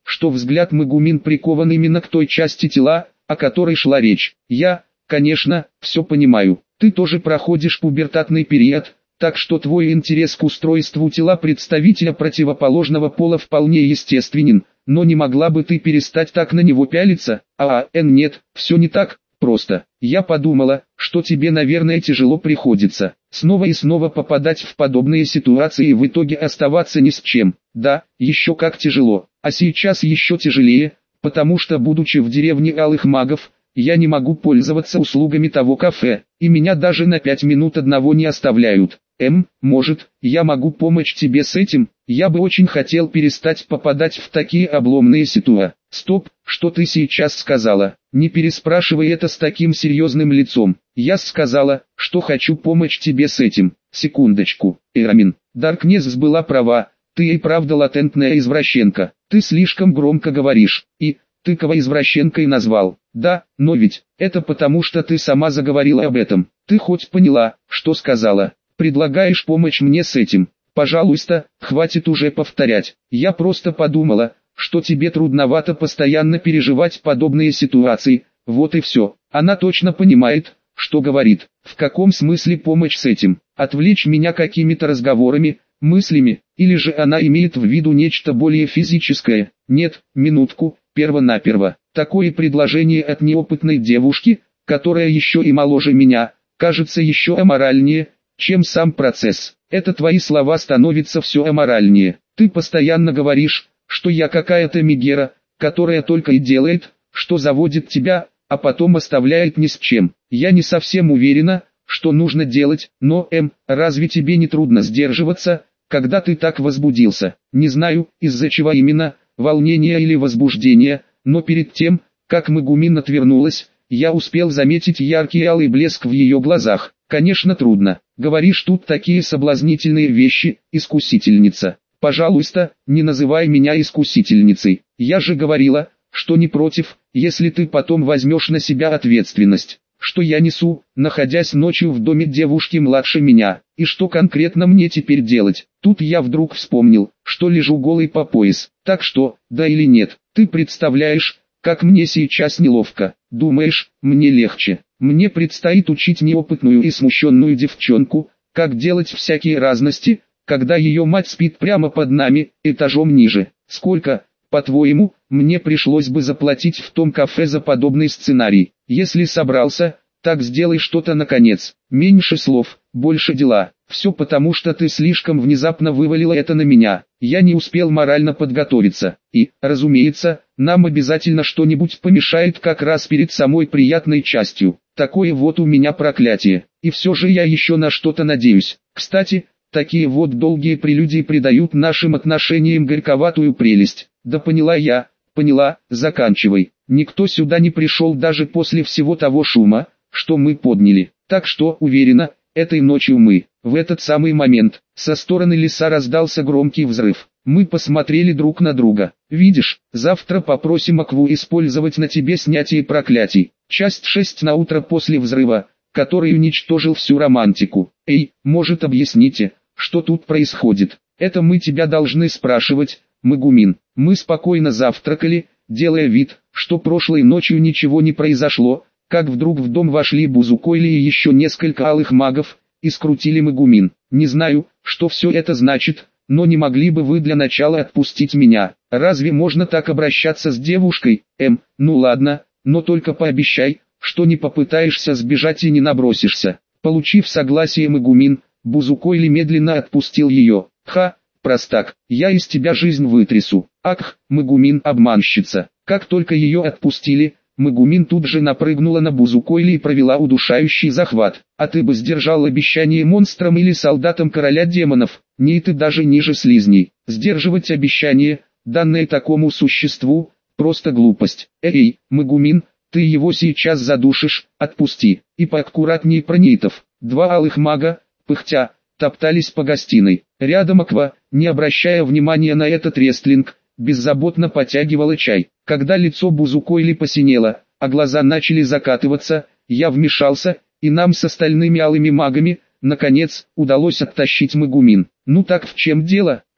что взгляд Мегумин прикован именно к той части тела, о которой шла речь. Я, конечно, все понимаю. Ты тоже проходишь пубертатный период, так что твой интерес к устройству тела представителя противоположного пола вполне естественен, но не могла бы ты перестать так на него пялиться? Нет, все не так просто. Я подумала, что тебе, наверное, тяжело приходится снова и снова попадать в подобные ситуации и в итоге оставаться ни с чем. Да, еще как тяжело, а сейчас еще тяжелее, потому что, будучи в деревне Алых Магов, я не могу пользоваться услугами того кафе, и меня даже на 5 минут одного не оставляют. Может, я могу помочь тебе с этим? Я бы очень хотел перестать попадать в такие обломные ситуации. Стоп, что ты сейчас сказала? Не переспрашивай это с таким серьезным лицом. Я сказала, что хочу помочь тебе с этим. Секундочку, Эрамин. Даркнесс была права, ты и правда латентная извращенка. Ты слишком громко говоришь, и ты кого извращенкой назвал. Да, но ведь, это потому что ты сама заговорила об этом. Ты хоть поняла, что сказала? Предлагаешь помочь мне с этим? Пожалуйста, хватит уже повторять. Я просто подумала, что тебе трудновато постоянно переживать подобные ситуации, вот и все. Она точно понимает, что говорит. В каком смысле помочь с этим? Отвлечь меня какими-то разговорами, мыслями, или же она имеет в виду нечто более физическое? Нет, минутку, перво-наперво. Такое предложение от неопытной девушки, которая еще и моложе меня, кажется еще аморальнее, чем сам процесс. Это твои слова становятся все аморальнее. Ты постоянно говоришь, что я какая-то мегера, которая только и делает, что заводит тебя, а потом оставляет ни с чем. Я не совсем уверена, что нужно делать, но, разве тебе не трудно сдерживаться, когда ты так возбудился? Не знаю, из-за чего именно, волнения или возбуждения, но перед тем, как Мегумин отвернулась, я успел заметить яркий алый блеск в ее глазах. Конечно, трудно. Говоришь тут такие соблазнительные вещи, искусительница. Пожалуйста, не называй меня искусительницей. Я же говорила, что не против, если ты потом возьмешь на себя ответственность, что я несу, находясь ночью в доме девушки младше меня, и что конкретно мне теперь делать. Тут я вдруг вспомнил, что лежу голый по пояс, так что, да или нет, ты представляешь, как мне сейчас неловко. Думаешь, мне легче? Мне предстоит учить неопытную и смущенную девчонку, как делать всякие разности, когда ее мать спит прямо под нами, этажом ниже. Сколько, по-твоему, мне пришлось бы заплатить в том кафе за подобный сценарий? Если собрался, так сделай что-то наконец. Меньше слов, больше дела. Все потому, что ты слишком внезапно вывалила это на меня. Я не успел морально подготовиться. И, разумеется, нам обязательно что-нибудь помешает как раз перед самой приятной частью. Такое вот у меня проклятие. И все же я еще на что-то надеюсь. Кстати, такие вот долгие прелюдии придают нашим отношениям горьковатую прелесть. Да поняла я, поняла, заканчивай. Никто сюда не пришел даже после всего того шума, что мы подняли. Так что, уверена, этой ночью мы, в этот самый момент, со стороны леса раздался громкий взрыв. Мы посмотрели друг на друга. Видишь, завтра попросим Акву использовать на тебе снятие проклятий. Часть 6 на утро после взрыва, который уничтожил всю романтику. Эй, может, объясните, что тут происходит? Это мы тебя должны спрашивать, Мегумин. Мы спокойно завтракали, делая вид, что прошлой ночью ничего не произошло, как вдруг в дом вошли Бузукойли и еще несколько алых магов, и скрутили Мегумин. Не знаю, что все это значит, но не могли бы вы для начала отпустить меня? Разве можно так обращаться с девушкой? Ну ладно, но только пообещай, что не попытаешься сбежать и не набросишься. Получив согласие Мегумин, Бузукойли медленно отпустил ее. Простак, я из тебя жизнь вытрясу. Ах, Мегумин обманщица. Как только ее отпустили, Мегумин тут же напрыгнула на Бузукойли и провела удушающий захват. А ты бы сдержал обещание монстрам или солдатам короля демонов, не ты даже ниже слизней. Сдерживать обещание, данное такому существу, просто глупость. Эй, Мегумин, ты его сейчас задушишь, отпусти. И поаккуратней про нейтов. Два алых мага, пыхтя, топтались по гостиной. Рядом Аква, не обращая внимания на этот рестлинг, беззаботно потягивала чай. Когда лицо Бузукойли посинело, а глаза начали закатываться, я вмешался, и нам с остальными алыми магами, наконец, удалось оттащить Мегумин. Ну так в чем дело?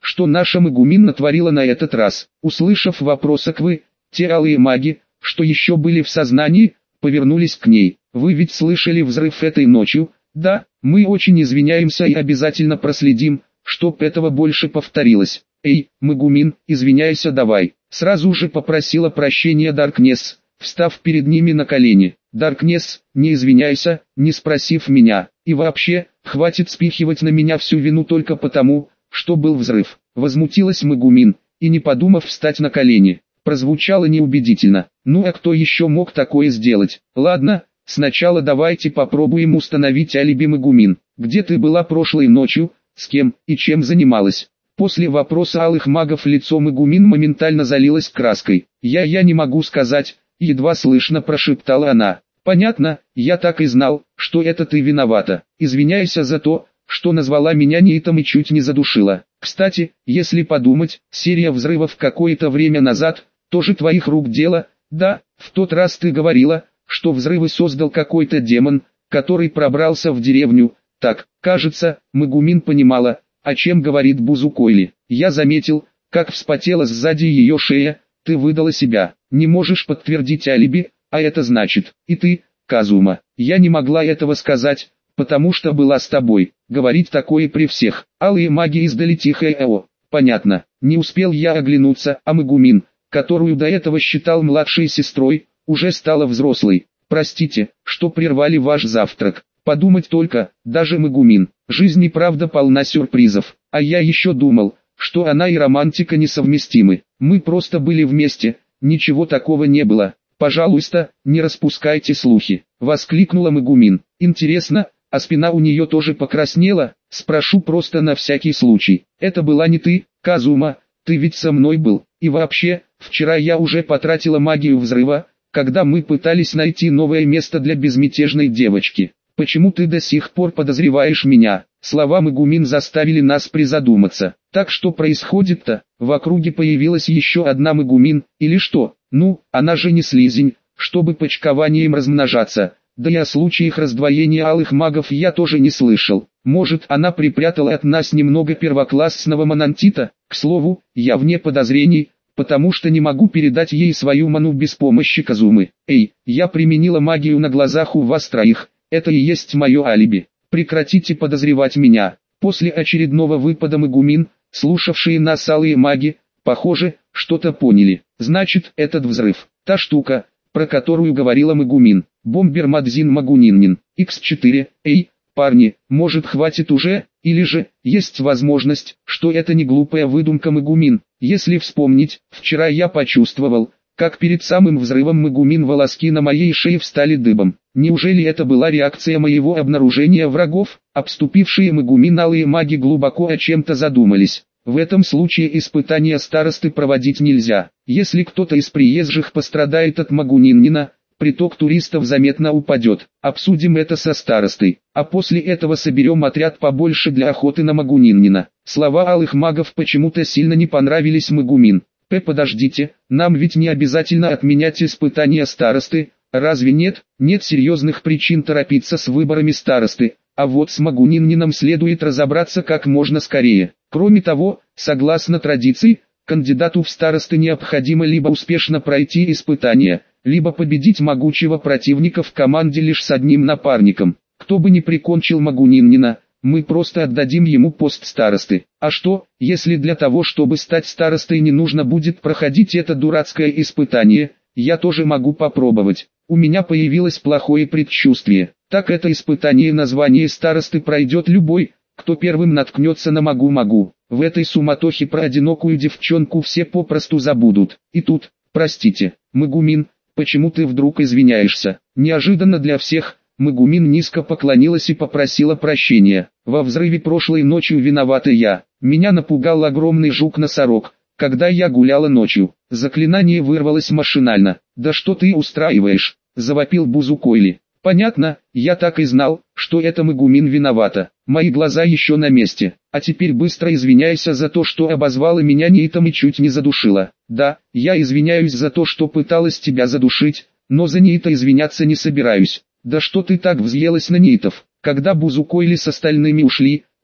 что наша Магумин натворила на этот раз. Услышав вопрос Аквы, те алые маги, что еще были в сознании, повернулись к ней. Вы ведь слышали взрыв этой ночью? Да, мы очень извиняемся и обязательно проследим, чтоб этого больше повторилось. Эй, Магумин, извиняйся давай. Сразу же попросила прощения Даркнесс, встав перед ними на колени. Даркнесс, не извиняйся, не спросив меня. И вообще, хватит спихивать на меня всю вину только потому, что был взрыв. Возмутилась Магумин, и не подумав встать на колени. Прозвучало неубедительно. Ну а кто еще мог такое сделать? Ладно, сначала давайте попробуем установить алиби Магумин. Где ты была прошлой ночью, с кем и чем занималась? После вопроса алых магов лицо Магумин моментально залилось краской. Я не могу сказать, едва слышно прошептала она. Понятно, я так и знал, что это ты виновата. Извиняйся за то, что назвала меня нейтом и чуть не задушила. Кстати, если подумать, серия взрывов какое-то время назад, тоже твоих рук дело. Да, в тот раз ты говорила, что взрывы создал какой-то демон, который пробрался в деревню. Так, кажется, Магумин понимала, о чем говорит Бузукойли. Я заметил, как вспотела сзади ее шея. Ты выдала себя, не можешь подтвердить алиби, а это значит, и ты, Казума. Я не могла этого сказать, потому что была с тобой. Говорить такое при всех. Алые маги издали тихое «эо». Понятно, не успел я оглянуться, а Магумин, которую до этого считал младшей сестрой, уже стала взрослой. Простите, что прервали ваш завтрак. Подумать только, даже Магумин. Жизнь и правда полна сюрпризов. А я еще думал, что она и романтика несовместимы. Мы просто были вместе, ничего такого не было. Пожалуйста, не распускайте слухи. Воскликнула Магумин. Интересно, а спина у нее тоже покраснела? Спрошу просто на всякий случай. Это была не ты, Казума, ты ведь со мной был. И вообще, вчера я уже потратила магию взрыва, когда мы пытались найти новое место для безмятежной девочки. Почему ты до сих пор подозреваешь меня? Слова Магумин заставили нас призадуматься. Так что происходит-то? В округе появилась еще одна Магумин, или что? Ну, она же не слизень, чтобы почкованием размножаться. Да и о случаях раздвоения алых магов я тоже не слышал. Может, она припрятала от нас немного первоклассного монантита? К слову, я вне подозрений, потому что не могу передать ей свою ману без помощи Казумы. Эй, я применила магию на глазах у вас троих. Это и есть мое алиби. Прекратите подозревать меня. После очередного выпада Магумин, слушавшие нас алые маги, похоже, что-то поняли. Значит, этот взрыв, та штука, про которую говорила Магумин. Бомбер Мадзин Магуниннин, X4, эй, парни, может хватит уже, или же, есть возможность, что это не глупая выдумка Магумин. Если вспомнить, вчера я почувствовал, как перед самым взрывом Магумин волоски на моей шее встали дыбом. Неужели это была реакция моего обнаружения врагов? Обступившие Магумин алые маги глубоко о чем-то задумались. В этом случае испытания старосты проводить нельзя. Если кто-то из приезжих пострадает от Магуниннина, приток туристов заметно упадет. Обсудим это со старостой, а после этого соберем отряд побольше для охоты на Магуниннина. Слова алых магов почему-то сильно не понравились Магумин. Подождите, нам ведь не обязательно отменять испытания старосты, разве нет? Нет серьезных причин торопиться с выборами старосты, а вот с Магуниннином следует разобраться как можно скорее. Кроме того, согласно традиции, кандидату в старосты необходимо либо успешно пройти испытания, либо победить могучего противника в команде лишь с одним напарником. Кто бы ни прикончил Магуниннина, мы просто отдадим ему пост старосты. А что, если для того, чтобы стать старостой, не нужно будет проходить это дурацкое испытание? Я тоже могу попробовать. У меня появилось плохое предчувствие. Так это испытание название старосты пройдет любой, кто первым наткнется на Магу-Магу. В этой суматохе про одинокую девчонку все попросту забудут. И тут, простите, Магумин, почему ты вдруг извиняешься? Неожиданно для всех. Магумин низко поклонилась и попросила прощения. Во взрыве прошлой ночью виновата я. Меня напугал огромный жук-носорог, когда я гуляла ночью. Заклинание вырвалось машинально. «Да что ты устраиваешь?» – завопил Бузукойли. «Понятно, я так и знал, что это Магумин виновата. Мои глаза еще на месте. А теперь быстро извиняйся за то, что обозвала меня нейтом и чуть не задушила. Да, я извиняюсь за то, что пыталась тебя задушить, но за нейта извиняться не собираюсь». «Да что ты так взъелась на нейтов?» Когда Бузукойли с остальными ушли,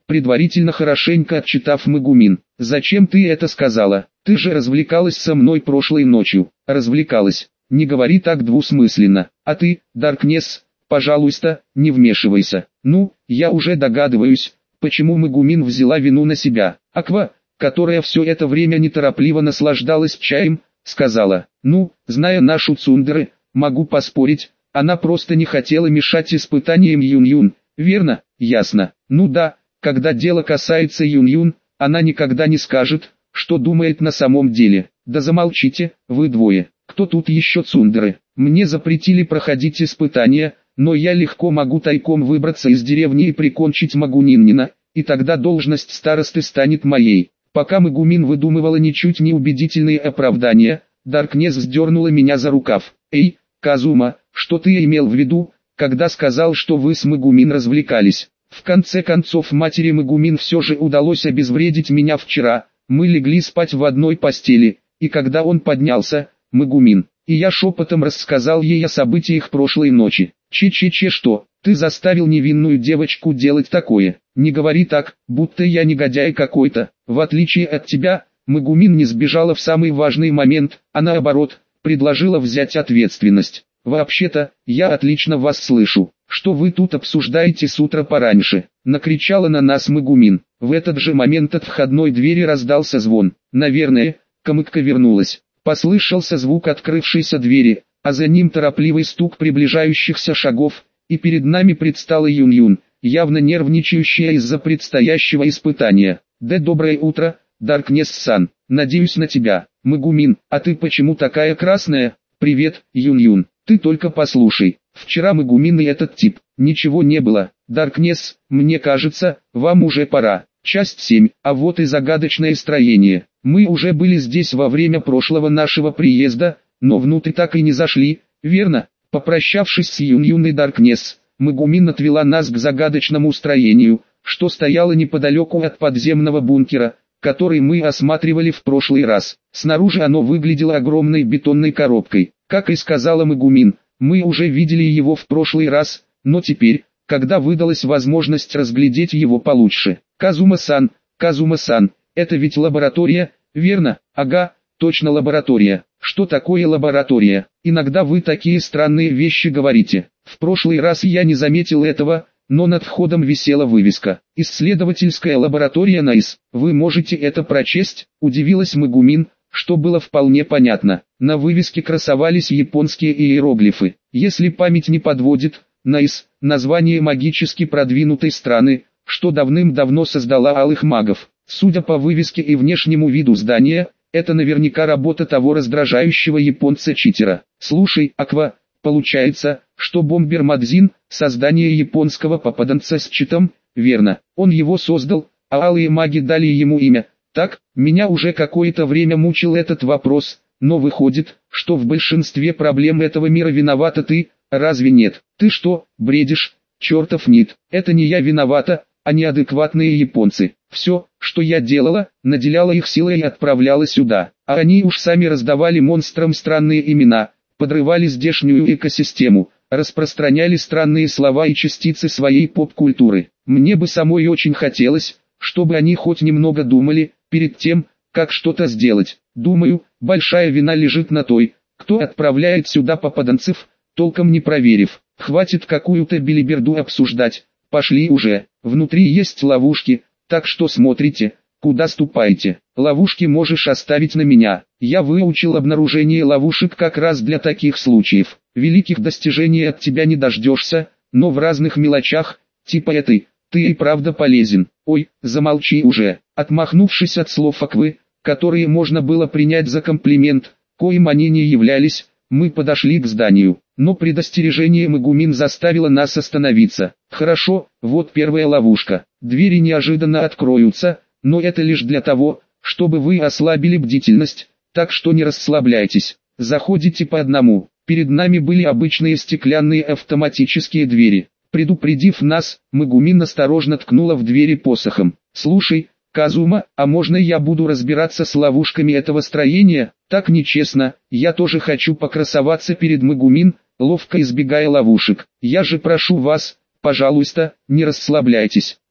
предварительно хорошенько отчитав Мегумин. «Зачем ты это сказала? Ты же развлекалась со мной прошлой ночью». «Развлекалась. Не говори так двусмысленно. А ты, Даркнесс, пожалуйста, не вмешивайся». «Ну, я уже догадываюсь, почему Мегумин взяла вину на себя». Аква, которая все это время неторопливо наслаждалась чаем, сказала: «Ну, зная нашу Цундеры, могу поспорить, она просто не хотела мешать испытаниям Юн-Юн, верно?» «Ясно. Ну да, когда дело касается Юн-Юн, она никогда не скажет, что думает на самом деле». «Да замолчите, вы двое. Кто тут еще Цундеры? Мне запретили проходить испытания, но я легко могу тайком выбраться из деревни и прикончить Магуниннина, и тогда должность старосты станет моей». Пока Мегумин выдумывала ничуть не убедительные оправдания, Даркнесс сдернула меня за рукав. «Эй, Казума, что ты имел в виду, когда сказал, что вы с Мегумин развлекались?» В конце концов матери Мегумин все же удалось обезвредить меня вчера. Мы легли спать в одной постели, и когда он поднялся, Мегумин, и я шепотом рассказал ей о событиях прошлой ночи. «Че-че-че, что, ты заставил невинную девочку делать такое? Не говори так, будто я негодяй какой-то. В отличие от тебя, Мегумин не сбежала в самый важный момент, а наоборот, предложила взять ответственность. Вообще-то, я отлично вас слышу. Что вы тут обсуждаете с утра пораньше?» Накричала на нас Мегумин. В этот же момент от входной двери раздался звон. Наверное, Камыкка вернулась. Послышался звук открывшейся двери, а за ним торопливый стук приближающихся шагов, и перед нами предстала Юн-Юн, явно нервничающая из-за предстоящего испытания. «Да доброе утро, Даркнесс-сан, надеюсь на тебя». «Мегумин, а ты почему такая красная?» «Привет, Юн-Юн, ты только послушай, вчера Мегумин и этот тип, ничего не было». «Даркнесс, мне кажется, вам уже пора». Часть 7, а вот и загадочное строение. Мы уже были здесь во время прошлого нашего приезда, но внутрь так и не зашли, верно? Попрощавшись с Юн-Юн и Даркнесс, Мегумин отвела нас к загадочному строению, что стояло неподалеку от подземного бункера, который мы осматривали в прошлый раз. Снаружи оно выглядело огромной бетонной коробкой. Как и сказала Мегумин, мы уже видели его в прошлый раз, но теперь, когда выдалась возможность разглядеть его получше. «Казума-сан, Казума-сан, это ведь лаборатория, верно?» «Ага, точно лаборатория». «Что такое лаборатория? Иногда вы такие странные вещи говорите. В прошлый раз я не заметил этого, но над входом висела вывеска: «Исследовательская лаборатория НАИС». Вы можете это прочесть?» Удивилась Мегумин, что было вполне понятно. На вывеске красовались японские иероглифы. Если память не подводит, НАИС – название магически продвинутой страны, что давным-давно создала алых магов. Судя по вывеске и внешнему виду здания, это наверняка работа того раздражающего японца-читера. «Слушай, Аква, получается, что бомбер Мадзин – создание японского попаданца с читом, верно? Он его создал, а алые маги дали ему имя. Так, меня уже какое-то время мучил этот вопрос, но выходит, что в большинстве проблем этого мира виновата ты, разве нет? Ты что, бредишь? Чертов нет, это не я виновата, а неадекватные японцы. Все, что я делала, наделяла их силой и отправляла сюда, а они уж сами раздавали монстрам странные имена, подрывали здешнюю экосистему, распространяли странные слова и частицы своей поп-культуры. Мне бы самой очень хотелось, чтобы они хоть немного думали, перед тем, как что-то сделать. Думаю, большая вина лежит на той, кто отправляет сюда попаданцев, толком не проверив. Хватит какую-то белиберду обсуждать, пошли уже. Внутри есть ловушки, так что смотрите, куда ступаете. Ловушки можешь оставить на меня. Я выучил обнаружение ловушек как раз для таких случаев. Великих достижений от тебя не дождешься, но в разных мелочах, типа этой, ты и правда полезен. Ой, замолчи уже. Отмахнувшись от слов Аквы, которые можно было принять за комплимент, коим они не являлись, мы подошли к зданию. Но предостережение Мегумин заставило нас остановиться. Хорошо, вот первая ловушка. Двери неожиданно откроются, но это лишь для того, чтобы вы ослабили бдительность, так что не расслабляйтесь. Заходите по одному. Перед нами были обычные стеклянные автоматические двери. Предупредив нас, Мегумин осторожно ткнула в двери посохом. «Слушай, Казума, а можно я буду разбираться с ловушками этого строения? Так нечестно, я тоже хочу покрасоваться перед Мегумин, ловко избегая ловушек. Я же прошу вас, пожалуйста, не расслабляйтесь».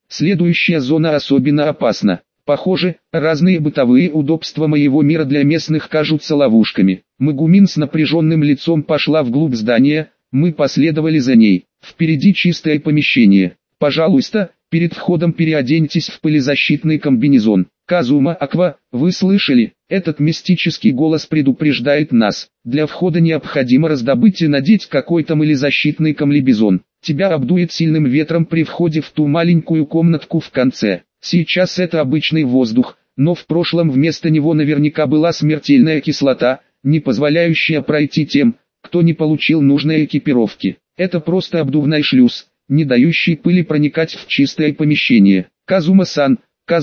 Следующая зона особенно опасна. Похоже, разные бытовые удобства моего мира для местных кажутся ловушками. Магумин с напряженным лицом пошла вглубь здания, мы последовали за ней. Впереди чистое помещение. Пожалуйста, перед входом переоденьтесь в пылезащитный комбинезон. Казума, Аква, вы слышали? Этот мистический голос предупреждает нас. Для входа необходимо раздобыть и надеть какой-то пылезащитный комбинезон. Тебя обдует сильным ветром при входе в ту маленькую комнатку в конце. Сейчас это обычный воздух, но в прошлом вместо него наверняка была смертельная кислота, не позволяющая пройти тем, кто не получил нужной экипировки. Это просто обдувной шлюз, не дающий пыли проникать в чистое помещение. Казума-сан,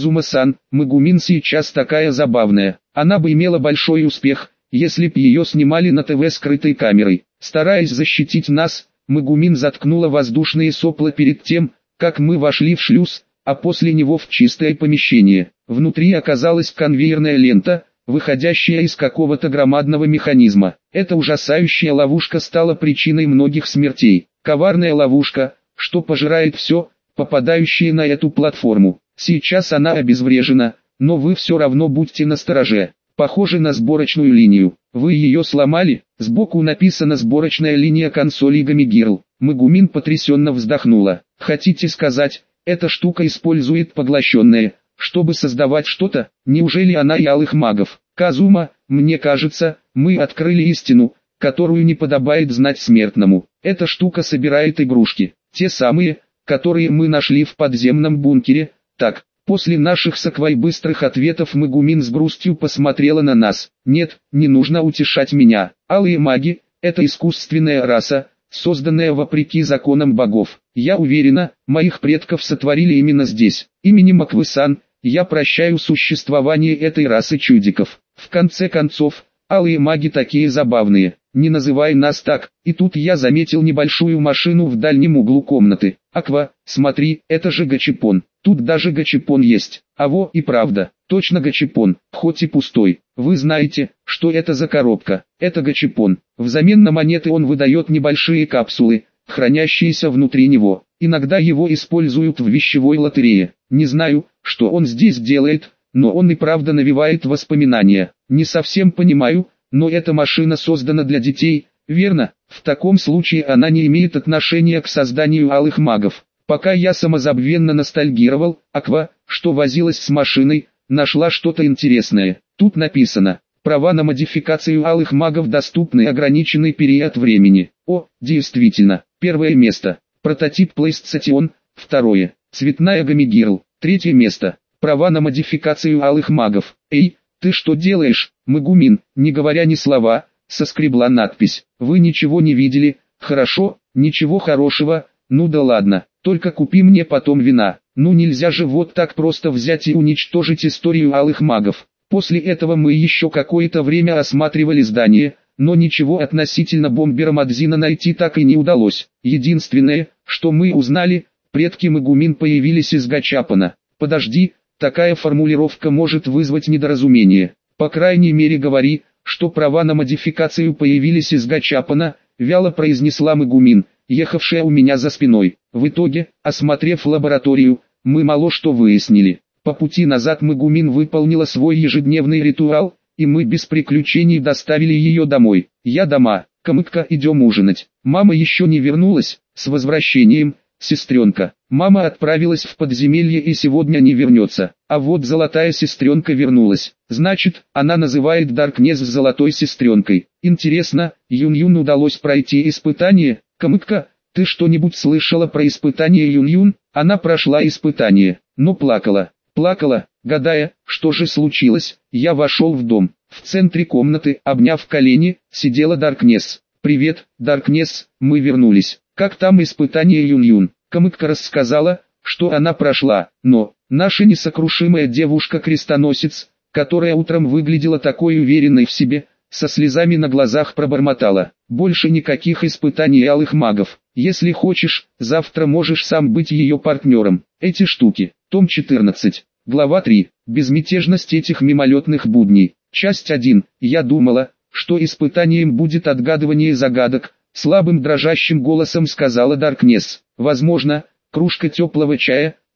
Магумин сейчас такая забавная. Она бы имела большой успех, если б ее снимали на ТВ скрытой камерой. Стараясь защитить нас, Магумин заткнула воздушные сопла перед тем, как мы вошли в шлюз, а после него в чистое помещение. Внутри оказалась конвейерная лента, выходящая из какого-то громадного механизма. Эта ужасающая ловушка стала причиной многих смертей. Коварная ловушка, что пожирает все, попадающее на эту платформу. Сейчас она обезврежена, но вы все равно будьте настороже. Похоже на сборочную линию. Вы ее сломали? Сбоку написано «Сборочная линия консоли Гамигирл». Магумин потрясенно вздохнула. Хотите сказать, эта штука использует поглощенное, чтобы создавать что-то? Неужели она и алых магов? Казума, мне кажется, мы открыли истину, которую не подобает знать смертному. Эта штука собирает игрушки, те самые, которые мы нашли в подземном бункере. Так, после наших с Аквой быстрых ответов Магумин с грустью посмотрела на нас. Нет, не нужно утешать меня. Алые маги – это искусственная раса, созданная вопреки законам богов. Я уверена, моих предков сотворили именно здесь. Именем Аквы-сан, я прощаю существование этой расы чудиков. В конце концов, алые маги такие забавные. Не называй нас так. И тут я заметил небольшую машину в дальнем углу комнаты. Аква, смотри, это же гачипон. Тут даже гачипон есть. А во и правда, точно гачипон, хоть и пустой. Вы знаете, что это за коробка? Это гачипон. Взамен на монеты он выдает небольшие капсулы, хранящиеся внутри него. Иногда его используют в вещевой лотерее. Не знаю, что он здесь делает, но он и правда навевает воспоминания. Не совсем понимаю, но эта машина создана для детей, верно? В таком случае она не имеет отношения к созданию алых магов. Пока я самозабвенно ностальгировал, Аква, что возилась с машиной, нашла что-то интересное. Тут написано: права на модификацию алых магов доступны ограниченный период времени. О, действительно, первое место. Прототип PlayStation, второе. Цветная Гамигирл, третье место. Права на модификацию алых магов. Эй, ты что делаешь? Магумин, не говоря ни слова, соскребла надпись. Вы ничего не видели? Хорошо, ничего хорошего. Ну да ладно, только купи мне потом вина. Ну нельзя же вот так просто взять и уничтожить историю алых магов. После этого мы еще какое-то время осматривали здание, но ничего относительно бомбера Мадзина найти так и не удалось. Единственное, что мы узнали, предки Магумин появились из гачапона. Подожди, такая формулировка может вызвать недоразумение. По крайней мере говори, что права на модификацию появились из гачапона, вяло произнесла Магумин, ехавшая у меня за спиной. В итоге, осмотрев лабораторию, мы мало что выяснили. По пути назад Магумин выполнила свой ежедневный ритуал, и мы без приключений доставили ее домой. Я дома, Камыкка, идем ужинать. Мама еще не вернулась, с возвращением, сестренка. Мама отправилась в подземелье и сегодня не вернется. А вот золотая сестренка вернулась. Значит, она называет Даркнесс золотой сестренкой. Интересно, Юн-Юн удалось пройти испытание? Камыкка, ты что-нибудь слышала про испытание Юн-Юн? Она прошла испытание, но плакала. Плакала, гадая, что же случилось. Я вошел в дом. В центре комнаты, обняв колени, сидела Даркнесс. «Привет, Даркнесс, мы вернулись. Как там испытание Юн-Юн?» Камыкка рассказала, что она прошла, но наша несокрушимая девушка-крестоносец, которая утром выглядела такой уверенной в себе, со слезами на глазах пробормотала: «Больше никаких испытаний алых магов. Если хочешь, завтра можешь сам быть ее партнером». Эти штуки. Том 14. Глава 3. Безмятежность этих мимолетных будней. Часть 1. Я думала, что испытанием будет отгадывание загадок, слабым дрожащим голосом сказала Даркнесс. Возможно, кружка теплого чая,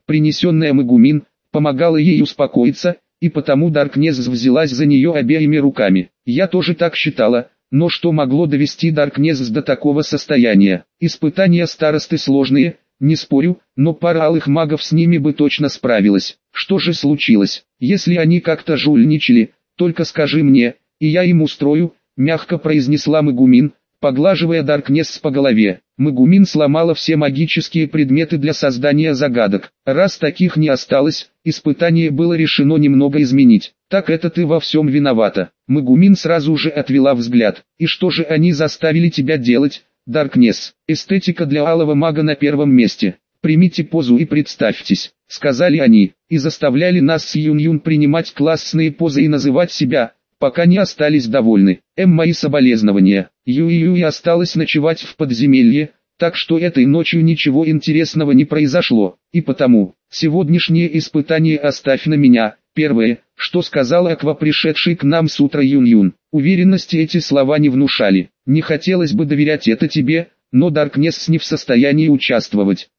принесенная Мегумин, помогала ей успокоиться, и потому Даркнесс взялась за нее обеими руками. Я тоже так считала, но что могло довести Даркнесс до такого состояния? Испытания старосты сложные, не спорю, но пара алых магов с ними бы точно справилась. Что же случилось? Если они как-то жульничали, только скажи мне, и я им устрою, мягко произнесла Мегумин, поглаживая Даркнесс по голове. Мегумин сломала все магические предметы для создания загадок. Раз таких не осталось, испытание было решено немного изменить. Так это ты во всем виновата. Мегумин сразу же отвела взгляд. И что же они заставили тебя делать, Даркнесс? Эстетика для алого мага на первом месте. Примите позу и представьтесь, сказали они, и заставляли нас с Юн-Юн принимать классные позы и называть себя, пока не остались довольны. Мои соболезнования. Юй-Юй осталась ночевать в подземелье, так что этой ночью ничего интересного не произошло, и потому, сегодняшнее испытание оставь на меня. Первое, что сказала Аква, пришедший к нам с утра Юн-Юн. Уверенности эти слова не внушали. Не хотелось бы доверять это тебе, но Даркнесс не в состоянии участвовать.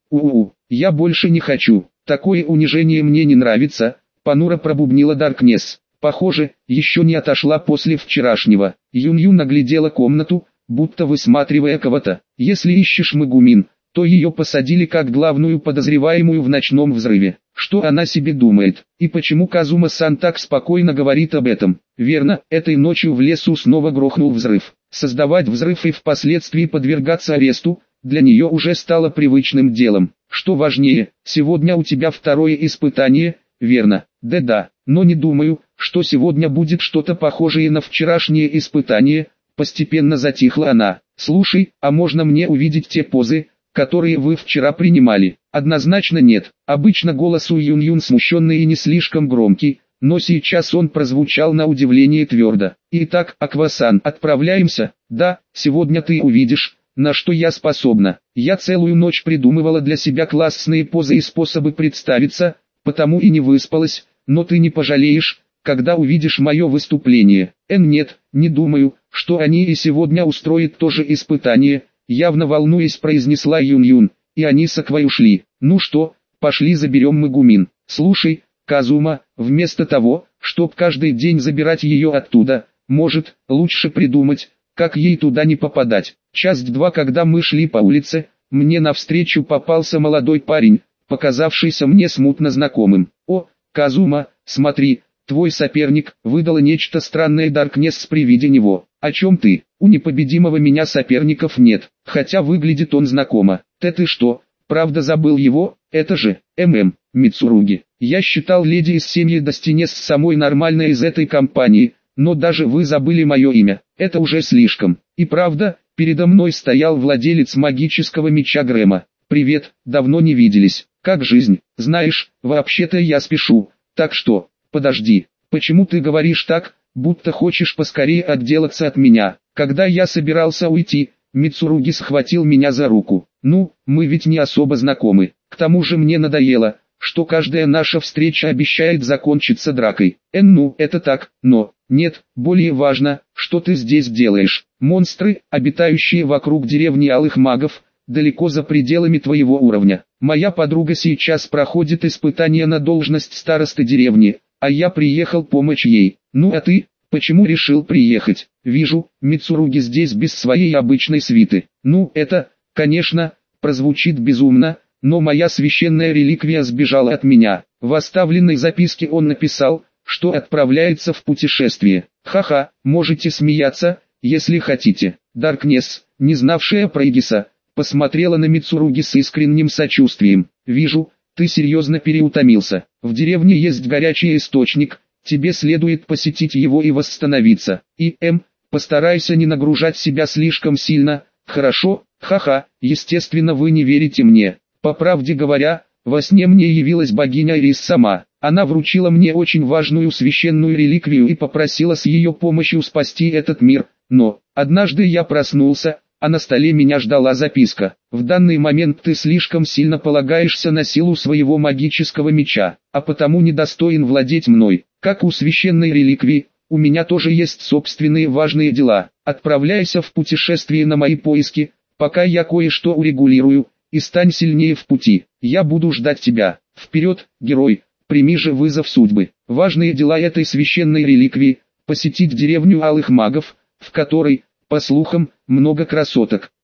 Я больше не хочу. Такое унижение мне не нравится, понуро пробубнила Даркнесс. Похоже, еще не отошла после вчерашнего. Юн-Юн наглядела комнату, будто высматривая кого-то. Если ищешь Мегумин, то ее посадили как главную подозреваемую в ночном взрыве. Что она себе думает? И почему Казума-сан так спокойно говорит об этом? Верно, этой ночью в лесу снова грохнул взрыв. Создавать взрыв и впоследствии подвергаться аресту, для нее уже стало привычным делом. Что важнее, сегодня у тебя второе испытание, верно? Да, но не думаю, что сегодня будет что-то похожее на вчерашнее испытание. Постепенно затихла она. Слушай, а можно мне увидеть те позы, которые вы вчера принимали? Однозначно нет. Обычно голос у Юн-Юн смущенный и не слишком громкий, но сейчас он прозвучал на удивление твердо. Итак, Аква-сан, отправляемся? Да, сегодня ты увидишь, на что я способна. Я целую ночь придумывала для себя классные позы и способы представиться, потому и не выспалась, но ты не пожалеешь, когда увидишь мое выступление. Нет, не думаю, что они и сегодня устроят то же испытание, явно волнуясь произнесла Юн-Юн, и они с Аквой ушли. Ну что, пошли заберем Мегумин. Слушай, Казума, вместо того, чтоб каждый день забирать ее оттуда, может, лучше придумать, как ей туда не попадать. Часть 2. Когда мы шли по улице, мне навстречу попался молодой парень, показавшийся мне смутно знакомым. О, Казума, смотри, твой соперник, выдала нечто странное Даркнесс при виде него. О чем ты? У непобедимого меня соперников нет, хотя выглядит он знакомо. Ты что, правда забыл его? Это же, Мицуруги. Я считал леди из семьи Достинес самой нормальной из этой компании, но даже вы забыли мое имя. Это уже слишком. И правда, передо мной стоял владелец магического меча Грэма. Привет, давно не виделись. Как жизнь? Знаешь, вообще-то я спешу. Так что, подожди, почему ты говоришь так, будто хочешь поскорее отделаться от меня? Когда я собирался уйти, Мицуруги схватил меня за руку. Ну, мы ведь не особо знакомы. К тому же мне надоело, что каждая наша встреча обещает закончиться дракой. Ну, это так, но... Нет, более важно, что ты здесь делаешь. Монстры, обитающие вокруг деревни алых магов, далеко за пределами твоего уровня. Моя подруга сейчас проходит испытание на должность старосты деревни, а я приехал помочь ей. Ну а ты, почему решил приехать? Вижу, Мицуруги здесь без своей обычной свиты. Ну это, конечно, прозвучит безумно, но моя священная реликвия сбежала от меня. В оставленной записке он написал, что отправляется в путешествие. Ха-ха, можете смеяться, если хотите. Даркнесс, не знавшая про Игиса, посмотрела на Мицуруги с искренним сочувствием. Вижу, ты серьезно переутомился. В деревне есть горячий источник, тебе следует посетить его и восстановиться. И, постарайся не нагружать себя слишком сильно, хорошо? Ха-ха, естественно вы не верите мне. По правде говоря, во сне мне явилась богиня Ирис сама. Она вручила мне очень важную священную реликвию и попросила с ее помощью спасти этот мир. Но, однажды я проснулся, а на столе меня ждала записка. В данный момент ты слишком сильно полагаешься на силу своего магического меча, а потому недостоин владеть мной. Как у священной реликвии, у меня тоже есть собственные важные дела. Отправляйся в путешествие на мои поиски, пока я кое-что урегулирую, и стань сильнее в пути. Я буду ждать тебя. Вперед, герой, прими же вызов судьбы. Важные дела этой священной реликвии – посетить деревню алых магов, в которой, по слухам, много красоток.